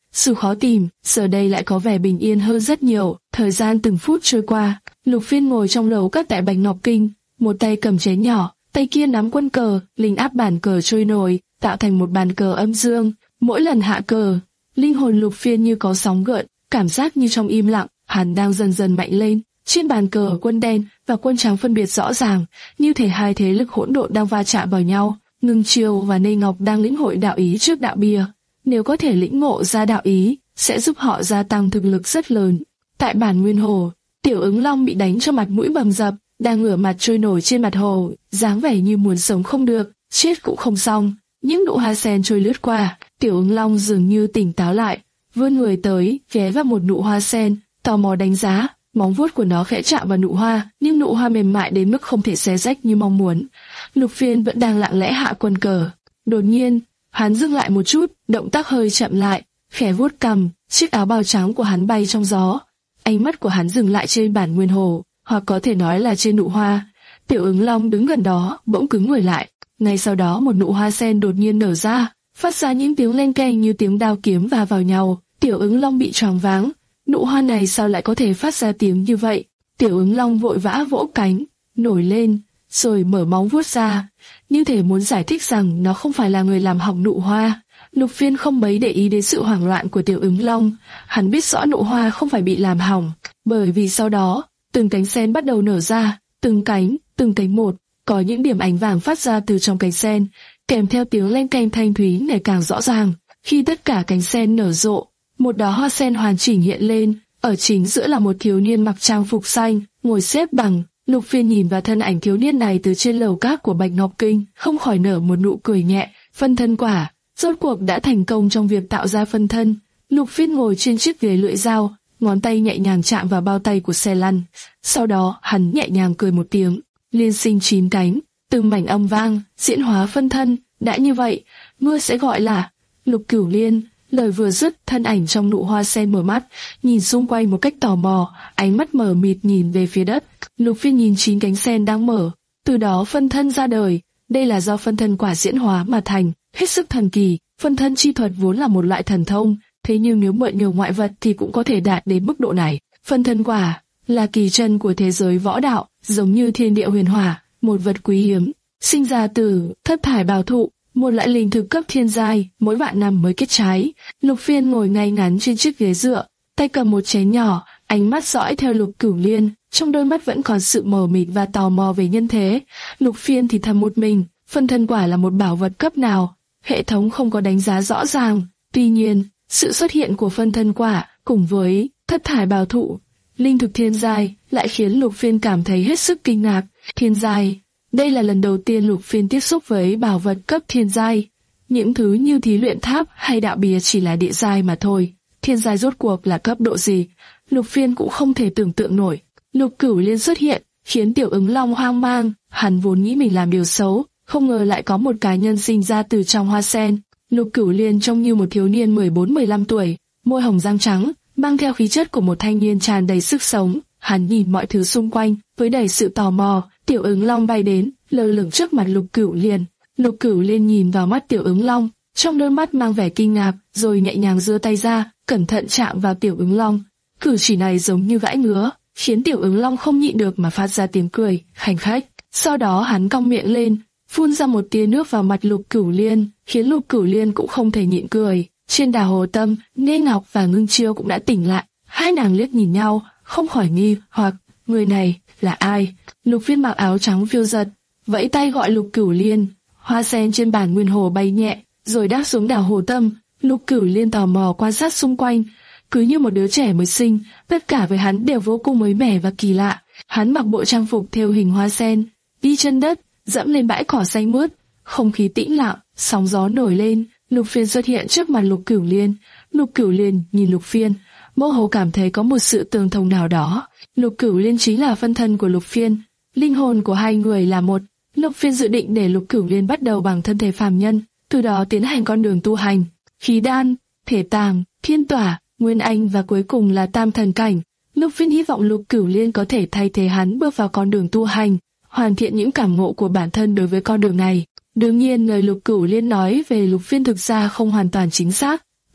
dù khó tìm, giờ đây lại có vẻ bình yên hơn rất nhiều. Thời gian từng phút trôi qua, Lục Phiên ngồi trong lầu các tại Bạch Ngọc Kinh, một tay cầm chén nhỏ, tay kia nắm quân cờ, linh áp bàn cờ trôi nổi, tạo thành một bàn cờ âm dương. Mỗi lần hạ cờ, linh hồn Lục Phiên như có sóng gợn, cảm giác như trong im lặng, hắn đang dần dần mạnh lên. Trên bàn cờ quân đen và quân trắng phân biệt rõ ràng, như thể hai thế lực hỗn độn đang va chạm vào nhau. Ngưng Chiêu và Nê Ngọc đang lĩnh hội đạo ý trước đạo bia. Nếu có thể lĩnh ngộ ra đạo ý, sẽ giúp họ gia tăng thực lực rất lớn. Tại bản Nguyên Hồ, Tiểu Ứng Long bị đánh cho mặt mũi bầm dập, đang ngửa mặt trôi nổi trên mặt hồ, dáng vẻ như muốn sống không được, chết cũng không xong. Những nụ hoa sen trôi lướt qua, Tiểu Ứng Long dường như tỉnh táo lại, vươn người tới, ghé vào một nụ hoa sen, tò mò đánh giá. Móng vuốt của nó khẽ chạm vào nụ hoa, nhưng nụ hoa mềm mại đến mức không thể xé rách như mong muốn. Lục Phiên vẫn đang lặng lẽ hạ quân cờ. Đột nhiên, hắn dừng lại một chút, động tác hơi chậm lại, khẽ vuốt cằm, chiếc áo bào trắng của hắn bay trong gió. Ánh mắt của hắn dừng lại trên bản Nguyên Hồ, hoặc có thể nói là trên nụ hoa. Tiểu Ứng Long đứng gần đó, bỗng cứng người lại. Ngay sau đó một nụ hoa sen đột nhiên nở ra, phát ra những tiếng len keng như tiếng đao kiếm va vào nhau. Tiểu Ứng Long bị choáng váng. Nụ hoa này sao lại có thể phát ra tiếng như vậy? Tiểu Ứng Long vội vã vỗ cánh, nổi lên, rồi mở móng vuốt ra, như thể muốn giải thích rằng nó không phải là người làm hỏng nụ hoa. Lục Phiên không mấy để ý đến sự hoảng loạn của Tiểu Ứng Long, hắn biết rõ nụ hoa không phải bị làm hỏng, bởi vì sau đó, từng cánh sen bắt đầu nở ra, từng cánh, từng cánh một, có những điểm ánh vàng phát ra từ trong cánh sen, kèm theo tiếng len keng thanh thúy ngày càng rõ ràng. Khi tất cả cánh sen nở rộ, một đóa hoa sen hoàn chỉnh hiện lên, ở chính giữa là một thiếu niên mặc trang phục xanh, ngồi xếp bằng. Lục Phiên nhìn vào thân ảnh thiếu niên này từ trên lầu các của Bạch Ngọc Kinh, không khỏi nở một nụ cười nhẹ. Phân thân quả, rốt cuộc đã thành công trong việc tạo ra phân thân. Lục Phiên ngồi trên chiếc ghế lưỡi dao, ngón tay nhẹ nhàng chạm vào bao tay của xe lăn. Sau đó, hắn nhẹ nhàng cười một tiếng, liên sinh chín cánh, từng mảnh âm vang, diễn hóa phân thân. Đã như vậy, mưa sẽ gọi là Lục Cửu Liên. Lời vừa dứt, thân ảnh trong nụ hoa sen mở mắt, nhìn xung quanh một cách tò mò, ánh mắt mờ mịt nhìn về phía đất. Lục Phiên nhìn chín cánh sen đang mở, từ đó phân thân ra đời. Đây là do phân thân quả diễn hóa mà thành, hết sức thần kỳ. Phân thân chi thuật vốn là một loại thần thông, thế nhưng nếu mượn nhiều ngoại vật thì cũng có thể đạt đến mức độ này. Phân thân quả là kỳ chân của thế giới võ đạo, giống như thiên địa huyền hỏa, một vật quý hiếm, sinh ra từ thất thải bào thụ, một loại linh thực cấp thiên giai, mỗi vạn năm mới kết trái. Lục Phiên ngồi ngay ngắn trên chiếc ghế dựa, tay cầm một chén nhỏ, ánh mắt dõi theo Lục Cửu Liên, trong đôi mắt vẫn còn sự mờ mịt và tò mò về nhân thế. Lục Phiên thì thầm một mình, phân thân quả là một bảo vật cấp nào, hệ thống không có đánh giá rõ ràng. Tuy nhiên, sự xuất hiện của phân thân quả cùng với thất thải bào thụ, linh thực thiên giai lại khiến Lục Phiên cảm thấy hết sức kinh ngạc. Thiên giai, đây là lần đầu tiên Lục Phiên tiếp xúc với bảo vật cấp thiên giai. Những thứ như thí luyện tháp hay đạo bìa chỉ là địa giai mà thôi. Thiên giai rốt cuộc là cấp độ gì? Lục Phiên cũng không thể tưởng tượng nổi. Lục Cửu Liên xuất hiện, khiến Tiểu Ứng Long hoang mang. Hắn vốn nghĩ mình làm điều xấu, không ngờ lại có một cá nhân sinh ra từ trong hoa sen. Lục Cửu Liên trông như một thiếu niên mười bốn mười lăm tuổi, môi hồng răng trắng, mang theo khí chất của một thanh niên tràn đầy sức sống. Hắn nhìn mọi thứ xung quanh với đầy sự tò mò. Tiểu Ứng Long bay đến, lơ lửng trước mặt Lục Cửu Liên. Lục Cửu Liên nhìn vào mắt Tiểu Ứng Long, trong đôi mắt mang vẻ kinh ngạc, rồi nhẹ nhàng giơ tay ra, cẩn thận chạm vào Tiểu Ứng Long. Cử chỉ này giống như gãi ngứa, khiến Tiểu Ứng Long không nhịn được mà phát ra tiếng cười khanh khách. Sau đó hắn cong miệng lên, phun ra một tia nước vào mặt Lục Cửu Liên, khiến Lục Cửu Liên cũng không thể nhịn cười. Trên đảo Hồ Tâm, Nê Ngọc và Ngưng Chiêu cũng đã tỉnh lại, hai nàng liếc nhìn nhau, không khỏi nghi hoặc người này là ai. Lục Phiên mặc áo trắng phiêu giật, vẫy tay gọi Lục Cửu Liên. Hoa sen trên bản Nguyên Hồ bay nhẹ, rồi đáp xuống đảo Hồ Tâm. Lục Cửu Liên tò mò quan sát xung quanh, cứ như một đứa trẻ mới sinh, tất cả với hắn đều vô cùng mới mẻ và kỳ lạ. Hắn mặc bộ trang phục thêu hình hoa sen, đi chân đất, dẫm lên bãi cỏ xanh mướt, không khí tĩnh lặng, sóng gió nổi lên. Lục Phiên xuất hiện trước mặt Lục Cửu Liên. Lục Cửu Liên nhìn Lục Phiên, mơ hồ cảm thấy có một sự tương thông nào đó. Lục Cửu Liên chính là phân thân của Lục Phiên, linh hồn của hai người là một. Lục Phiên dự định để Lục Cửu Liên bắt đầu bằng thân thể phàm nhân, từ đó tiến hành con đường tu hành, khí đan, thể tàng, thiên tỏa, nguyên anh và cuối cùng là tam thần cảnh. Lục Phiên hy vọng Lục Cửu Liên có thể thay thế hắn bước vào con đường tu hành, hoàn thiện những cảm ngộ của bản thân đối với con đường này. Đương nhiên lời Lục Cửu Liên nói về Lục Phiên thực ra không hoàn toàn chính xác.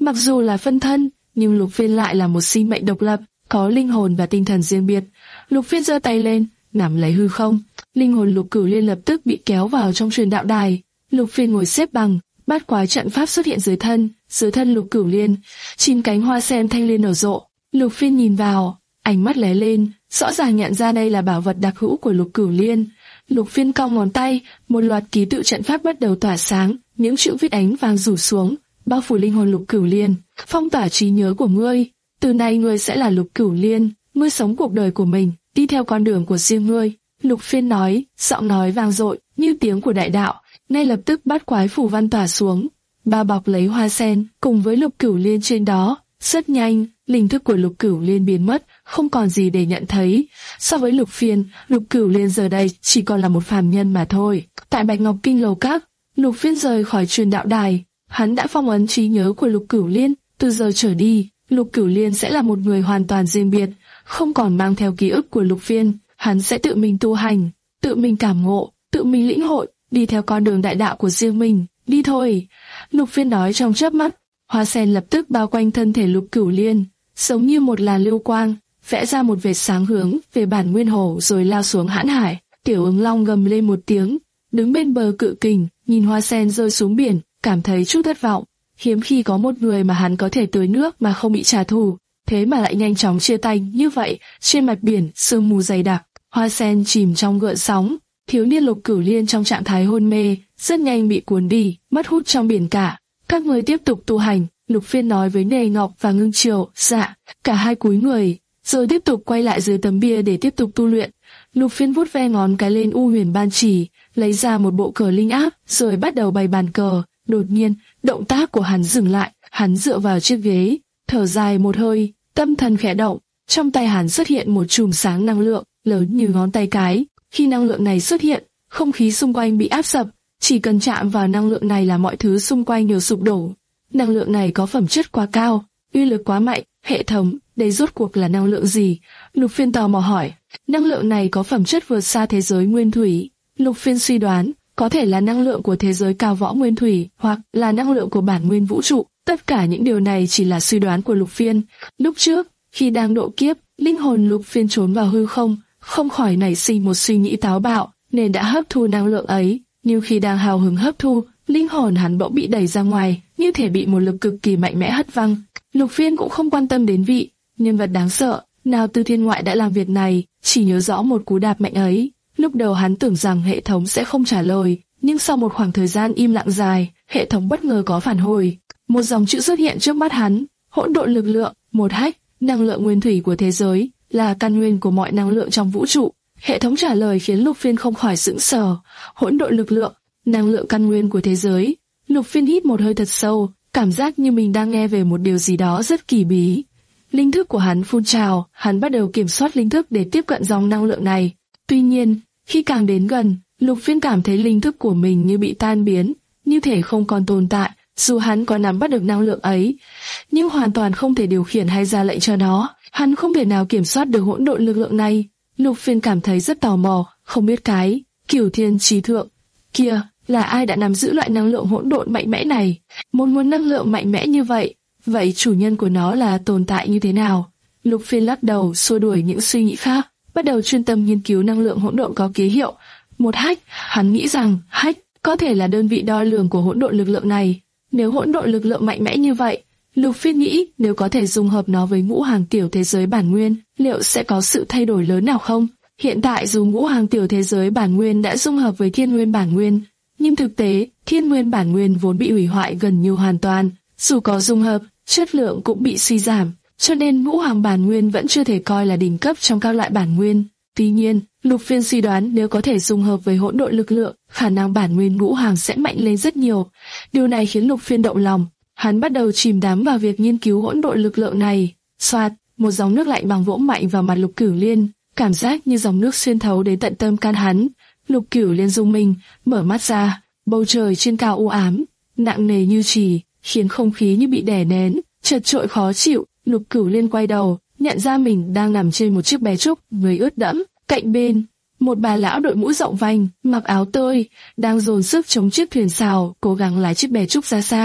Mặc dù là phân thân, nhưng Lục Phiên lại là một sinh mệnh độc lập, có linh hồn và tinh thần riêng biệt. Lục Phiên giơ tay lên, nắm lấy hư không, linh hồn Lục Cửu Liên lập tức bị kéo vào trong truyền đạo đài. Lục Phiên ngồi xếp bằng, bát quái trận pháp xuất hiện dưới thân, dưới thân Lục Cửu Liên, chín cánh hoa sen thanh liên nở rộ. Lục Phiên nhìn vào, ánh mắt lóe lên, rõ ràng nhận ra đây là bảo vật đặc hữu của Lục Cửu Liên. Lục Phiên cong ngón tay, một loạt ký tự trận pháp bắt đầu tỏa sáng, những chữ viết ánh vàng rủ xuống, bao phủ linh hồn Lục Cửu Liên, phong tỏa trí nhớ của ngươi. Từ nay ngươi sẽ là Lục Cửu Liên, ngươi sống cuộc đời của mình, đi theo con đường của riêng ngươi. Lục Phiên nói, giọng nói vang dội như tiếng của đại đạo. Ngay lập tức bát quái phủ văn tỏa xuống, bao bọc lấy hoa sen cùng với Lục Cửu Liên trên đó. Rất nhanh, linh thức của Lục Cửu Liên biến mất, không còn gì để nhận thấy. So với Lục Phiên, Lục Cửu Liên giờ đây chỉ còn là một phàm nhân mà thôi. Tại Bạch Ngọc Kinh lầu các, Lục Phiên rời khỏi truyền đạo đài, hắn đã phong ấn trí nhớ của Lục Cửu Liên. Từ giờ trở đi, Lục Cửu Liên sẽ là một người hoàn toàn riêng biệt, không còn mang theo ký ức của Lục Phiên. Hắn sẽ tự mình tu hành, tự mình cảm ngộ, tự mình lĩnh hội, đi theo con đường đại đạo của riêng mình. Đi thôi, Lục Phiên nói trong chớp mắt. Hoa sen lập tức bao quanh thân thể Lục Cửu Liên, giống như một làn lưu quang, vẽ ra một vệt sáng hướng về bản nguyên hồ rồi lao xuống hãn hải. Tiểu Ứng Long gầm lên một tiếng, đứng bên bờ cự kình, nhìn hoa sen rơi xuống biển, cảm thấy chút thất vọng. Hiếm khi có một người mà hắn có thể tưới nước mà không bị trả thù, thế mà lại nhanh chóng chia tay như vậy. Trên mặt biển sương mù dày đặc, hoa sen chìm trong gợn sóng. Thiếu niên Lục Cửu Liên trong trạng thái hôn mê, rất nhanh bị cuốn đi, mất hút trong biển cả. Các người tiếp tục tu hành, Lục Phiên nói với Nề Ngọc và Ngưng Triều. Dạ. Cả hai cúi người, rồi tiếp tục quay lại dưới tấm bia để tiếp tục tu luyện. Lục Phiên vuốt ve ngón cái lên U Huyền Ban Chỉ, lấy ra một bộ cờ linh áp, rồi bắt đầu bày bàn cờ. Đột nhiên, động tác của hắn dừng lại, hắn dựa vào chiếc ghế, thở dài một hơi, tâm thần khẽ động. Trong tay hắn xuất hiện một chùm sáng năng lượng lớn như ngón tay cái. Khi năng lượng này xuất hiện, không khí xung quanh bị áp sập, chỉ cần chạm vào năng lượng này là mọi thứ xung quanh đều sụp đổ. Năng lượng này có phẩm chất quá cao, uy lực quá mạnh. Hệ thống, đây rốt cuộc là năng lượng gì? Lục Phiên tò mò hỏi. Năng lượng này có phẩm chất vượt xa thế giới nguyên thủy. Lục Phiên suy đoán, có thể là năng lượng của thế giới cao võ nguyên thủy, hoặc là năng lượng của bản nguyên vũ trụ. Tất cả những điều này chỉ là suy đoán của Lục Phiên. Lúc trước, khi đang độ kiếp, linh hồn Lục Phiên trốn vào hư không, không khỏi nảy sinh một suy nghĩ táo bạo, nên đã hấp thu năng lượng ấy. Nhưng khi đang hào hứng hấp thu, linh hồn hắn bỗng bị đẩy ra ngoài, như thể bị một lực cực kỳ mạnh mẽ hất văng. Lục Phiên cũng không quan tâm đến vị nhân vật đáng sợ nào từ thiên ngoại đã làm việc này, chỉ nhớ rõ một cú đạp mạnh ấy. Lúc đầu hắn tưởng rằng hệ thống sẽ không trả lời, nhưng sau một khoảng thời gian im lặng dài, hệ thống bất ngờ có phản hồi. Một dòng chữ xuất hiện trước mắt hắn: hỗn độn lực lượng. Một hách, năng lượng nguyên thủy của thế giới, là căn nguyên của mọi năng lượng trong vũ trụ. Hệ thống trả lời khiến Lục Phiên không khỏi sững sờ. Hỗn độn lực lượng, năng lượng căn nguyên của thế giới. Lục Phiên hít một hơi thật sâu, cảm giác như mình đang nghe về một điều gì đó rất kỳ bí. Linh thức của hắn phun trào, hắn bắt đầu kiểm soát linh thức để tiếp cận dòng năng lượng này. Tuy nhiên, khi càng đến gần, Lục Phiên cảm thấy linh thức của mình như bị tan biến, như thể không còn tồn tại. Dù hắn có nắm bắt được năng lượng ấy, nhưng hoàn toàn không thể điều khiển hay ra lệnh cho nó. Hắn không thể nào kiểm soát được hỗn độn lực lượng này. Lục Phiên cảm thấy rất tò mò, không biết cái Cửu Thiên Chí Thượng kia là ai đã nắm giữ loại năng lượng hỗn độn mạnh mẽ này. Một nguồn năng lượng mạnh mẽ như vậy, vậy chủ nhân của nó là tồn tại như thế nào? Lục Phiên lắc đầu, xua đuổi những suy nghĩ khác, bắt đầu chuyên tâm nghiên cứu năng lượng hỗn độn có ký hiệu một hách. Hắn nghĩ rằng hách có thể là đơn vị đo lường của hỗn độn lực lượng này. Nếu hỗn độn lực lượng mạnh mẽ như vậy, Lục Phiên nghĩ nếu có thể dung hợp nó với ngũ hàng tiểu thế giới bản nguyên, liệu sẽ có sự thay đổi lớn nào không? Hiện tại dù ngũ hàng tiểu thế giới bản nguyên đã dung hợp với thiên nguyên bản nguyên, nhưng thực tế thiên nguyên bản nguyên vốn bị hủy hoại gần như hoàn toàn. Dù có dung hợp, chất lượng cũng bị suy giảm, cho nên ngũ hàng bản nguyên vẫn chưa thể coi là đỉnh cấp trong các loại bản nguyên. Tuy nhiên, Lục Phiên suy đoán nếu có thể dung hợp với hỗn độn lực lượng, khả năng bản nguyên ngũ hàng sẽ mạnh lên rất nhiều. Điều này khiến Lục Phiên động lòng. Hắn bắt đầu chìm đắm vào việc nghiên cứu hỗn độn lực lượng này. Xoạt, một dòng nước lạnh bằng vỗ mạnh vào mặt Lục Cửu Liên, cảm giác như dòng nước xuyên thấu đến tận tâm can hắn. Lục Cửu Liên rung mình, mở mắt ra, bầu trời trên cao u ám, nặng nề như chì, khiến không khí như bị đè nén, chật chội khó chịu. Lục Cửu Liên quay đầu, nhận ra mình đang nằm trên một chiếc bè trúc, người ướt đẫm. Cạnh bên, một bà lão đội mũ rộng vành, mặc áo tơi, đang dồn sức chống chiếc thuyền sào, cố gắng lái chiếc bè trúc ra xa.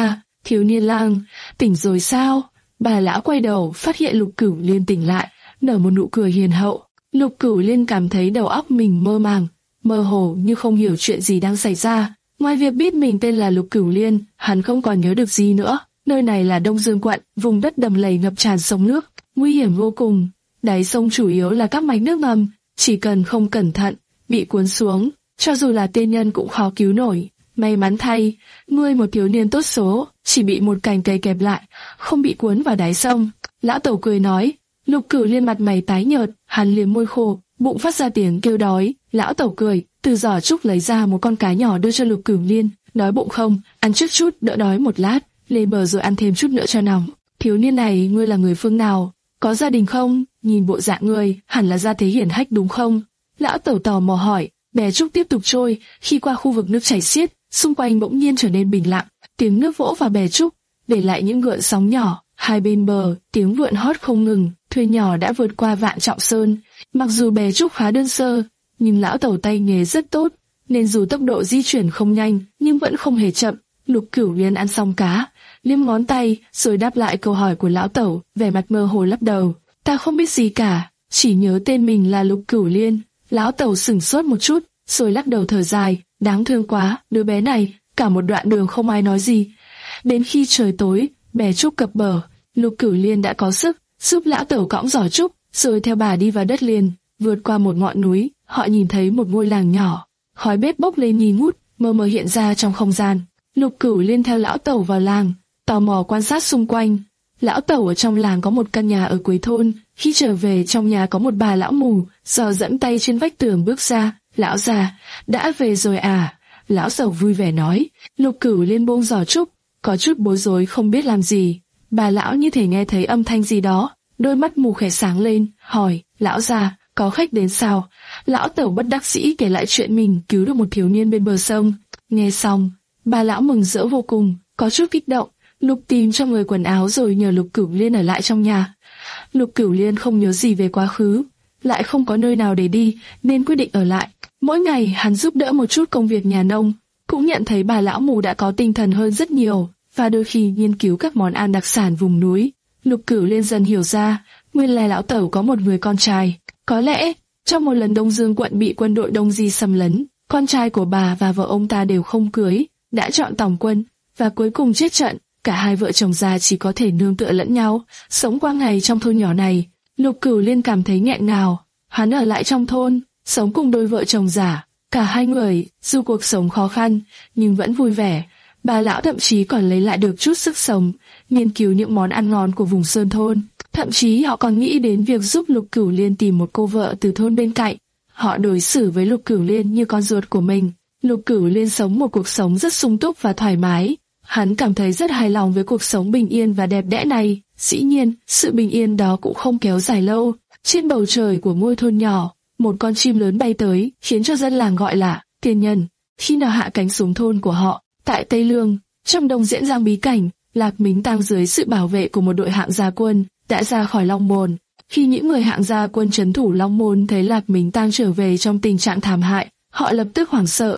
thiếu niên lang, tỉnh rồi sao? Bà lão quay đầu, phát hiện Lục Cửu Liên tỉnh lại, nở một nụ cười hiền hậu. Lục Cửu Liên cảm thấy đầu óc mình mơ màng, mơ hồ như không hiểu chuyện gì đang xảy ra. Ngoài việc biết mình tên là Lục Cửu Liên, hắn không còn nhớ được gì nữa. Nơi này là Đông Dương quận, vùng đất đầm lầy ngập tràn sông nước, nguy hiểm vô cùng. Đáy sông chủ yếu là các mạch nước ngầm, chỉ cần không cẩn thận, bị cuốn xuống, cho dù là tiên nhân cũng khó cứu nổi. May mắn thay, ngươi một thiếu niên tốt số, chỉ bị một cành cây kẹp lại, không bị cuốn vào đáy sông. Lão Tẩu cười nói. Lục Cửu Liên mặt mày tái nhợt, hắn liếm môi khô, bụng phát ra tiếng kêu đói. Lão Tẩu cười, từ giỏ trúc lấy ra một con cá nhỏ đưa cho Lục Cửu Liên. Đói bụng không? Ăn trước chút, đỡ đói một lát, lên bờ rồi ăn thêm chút nữa cho nóng. Thiếu niên này, ngươi là người phương nào? Có gia đình không? Nhìn bộ dạng ngươi, hẳn là gia thế hiển hách đúng không? Lão Tẩu tò mò hỏi. Bè trúc tiếp tục trôi, khi qua khu vực nước chảy xiết, xung quanh bỗng nhiên trở nên bình lặng, tiếng nước vỗ vào bè trúc, để lại những gợn sóng nhỏ. Hai bên bờ, tiếng vượn hót không ngừng, thuyền nhỏ đã vượt qua Vạn Trọng Sơn. Mặc dù bè trúc khá đơn sơ, nhưng lão Tẩu tay nghề rất tốt, nên dù tốc độ di chuyển không nhanh, nhưng vẫn không hề chậm. Lục Cửu Liên ăn xong cá, liếm ngón tay, rồi đáp lại câu hỏi của lão Tẩu, vẻ mặt mơ hồ lắc đầu. Ta không biết gì cả, chỉ nhớ tên mình là Lục Cửu Liên. Lão Tẩu sửng sốt một chút, rồi lắc đầu thở dài, đáng thương quá, đứa bé này. Cả một đoạn đường không ai nói gì. Đến khi trời tối, bè trúc cập bờ, Lục Cửu Liên đã có sức, giúp lão Tẩu cõng giỏ trúc, rồi theo bà đi vào đất liền. Vượt qua một ngọn núi, họ nhìn thấy một ngôi làng nhỏ, khói bếp bốc lên nghi ngút, mờ mờ hiện ra trong không gian. Lục Cửu Liên theo lão Tẩu vào làng, tò mò quan sát xung quanh. Lão Tẩu ở trong làng có một căn nhà ở cuối thôn. Khi trở về, trong nhà có một bà lão mù, giò dẫn tay trên vách tường bước ra. Lão già, đã về rồi à? Lão Tẩu vui vẻ nói. Lục Cửu Liên buông giỏ trúc, có chút bối rối không biết làm gì. Bà lão như thể nghe thấy âm thanh gì đó, đôi mắt mù khẽ sáng lên, hỏi, lão già, có khách đến sao? Lão Tẩu bất đắc dĩ kể lại chuyện mình cứu được một thiếu niên bên bờ sông. Nghe xong, bà lão mừng rỡ vô cùng, có chút kích động. Lục tìm cho người quần áo rồi nhờ Lục Cửu Liên ở lại trong nhà. Lục Cửu Liên không nhớ gì về quá khứ, lại không có nơi nào để đi, nên quyết định ở lại. Mỗi ngày hắn giúp đỡ một chút công việc nhà nông, cũng nhận thấy bà lão mù đã có tinh thần hơn rất nhiều, và đôi khi nghiên cứu các món ăn đặc sản vùng núi. Lục Cửu Liên dần hiểu ra, nguyên lai lão Tẩu có một người con trai. Có lẽ, trong một lần Đông Dương quận bị quân đội Đông Di xâm lấn, con trai của bà và vợ ông ta đều không cưới, đã chọn tòng quân, và cuối cùng chết trận. Cả hai vợ chồng già chỉ có thể nương tựa lẫn nhau, sống qua ngày trong thôn nhỏ này. Lục Cửu Liên cảm thấy nghẹn ngào, hắn ở lại trong thôn, sống cùng đôi vợ chồng già. Cả hai người, dù cuộc sống khó khăn, nhưng vẫn vui vẻ. Bà lão thậm chí còn lấy lại được chút sức sống, nghiên cứu những món ăn ngon của vùng sơn thôn. Thậm chí họ còn nghĩ đến việc giúp Lục Cửu Liên tìm một cô vợ từ thôn bên cạnh. Họ đối xử với Lục Cửu Liên như con ruột của mình. Lục Cửu Liên sống một cuộc sống rất sung túc và thoải mái. Hắn cảm thấy rất hài lòng với cuộc sống bình yên và đẹp đẽ này. Dĩ nhiên, sự bình yên đó cũng không kéo dài lâu. Trên bầu trời của ngôi thôn nhỏ, một con chim lớn bay tới, khiến cho dân làng gọi là tiên nhân. Khi nào hạ cánh xuống thôn của họ, tại Tây Lương, trong đông diễn giang bí cảnh, Lạc Mính Tang dưới sự bảo vệ của một đội hạng gia quân đã ra khỏi Long Môn. Khi những người hạng gia quân trấn thủ Long Môn thấy Lạc Mính Tang trở về trong tình trạng thảm hại, họ lập tức hoảng sợ.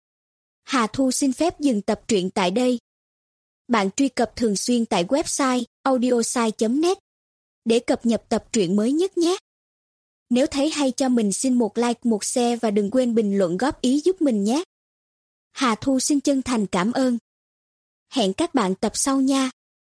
Hà Thu xin phép dừng tập truyện tại đây. Bạn truy cập thường xuyên tại website audiosai chấm net để cập nhật tập truyện mới nhất nhé. Nếu thấy hay cho mình xin một like, một share và đừng quên bình luận góp ý giúp mình nhé. Hà Thu xin chân thành cảm ơn. Hẹn các bạn tập sau nha.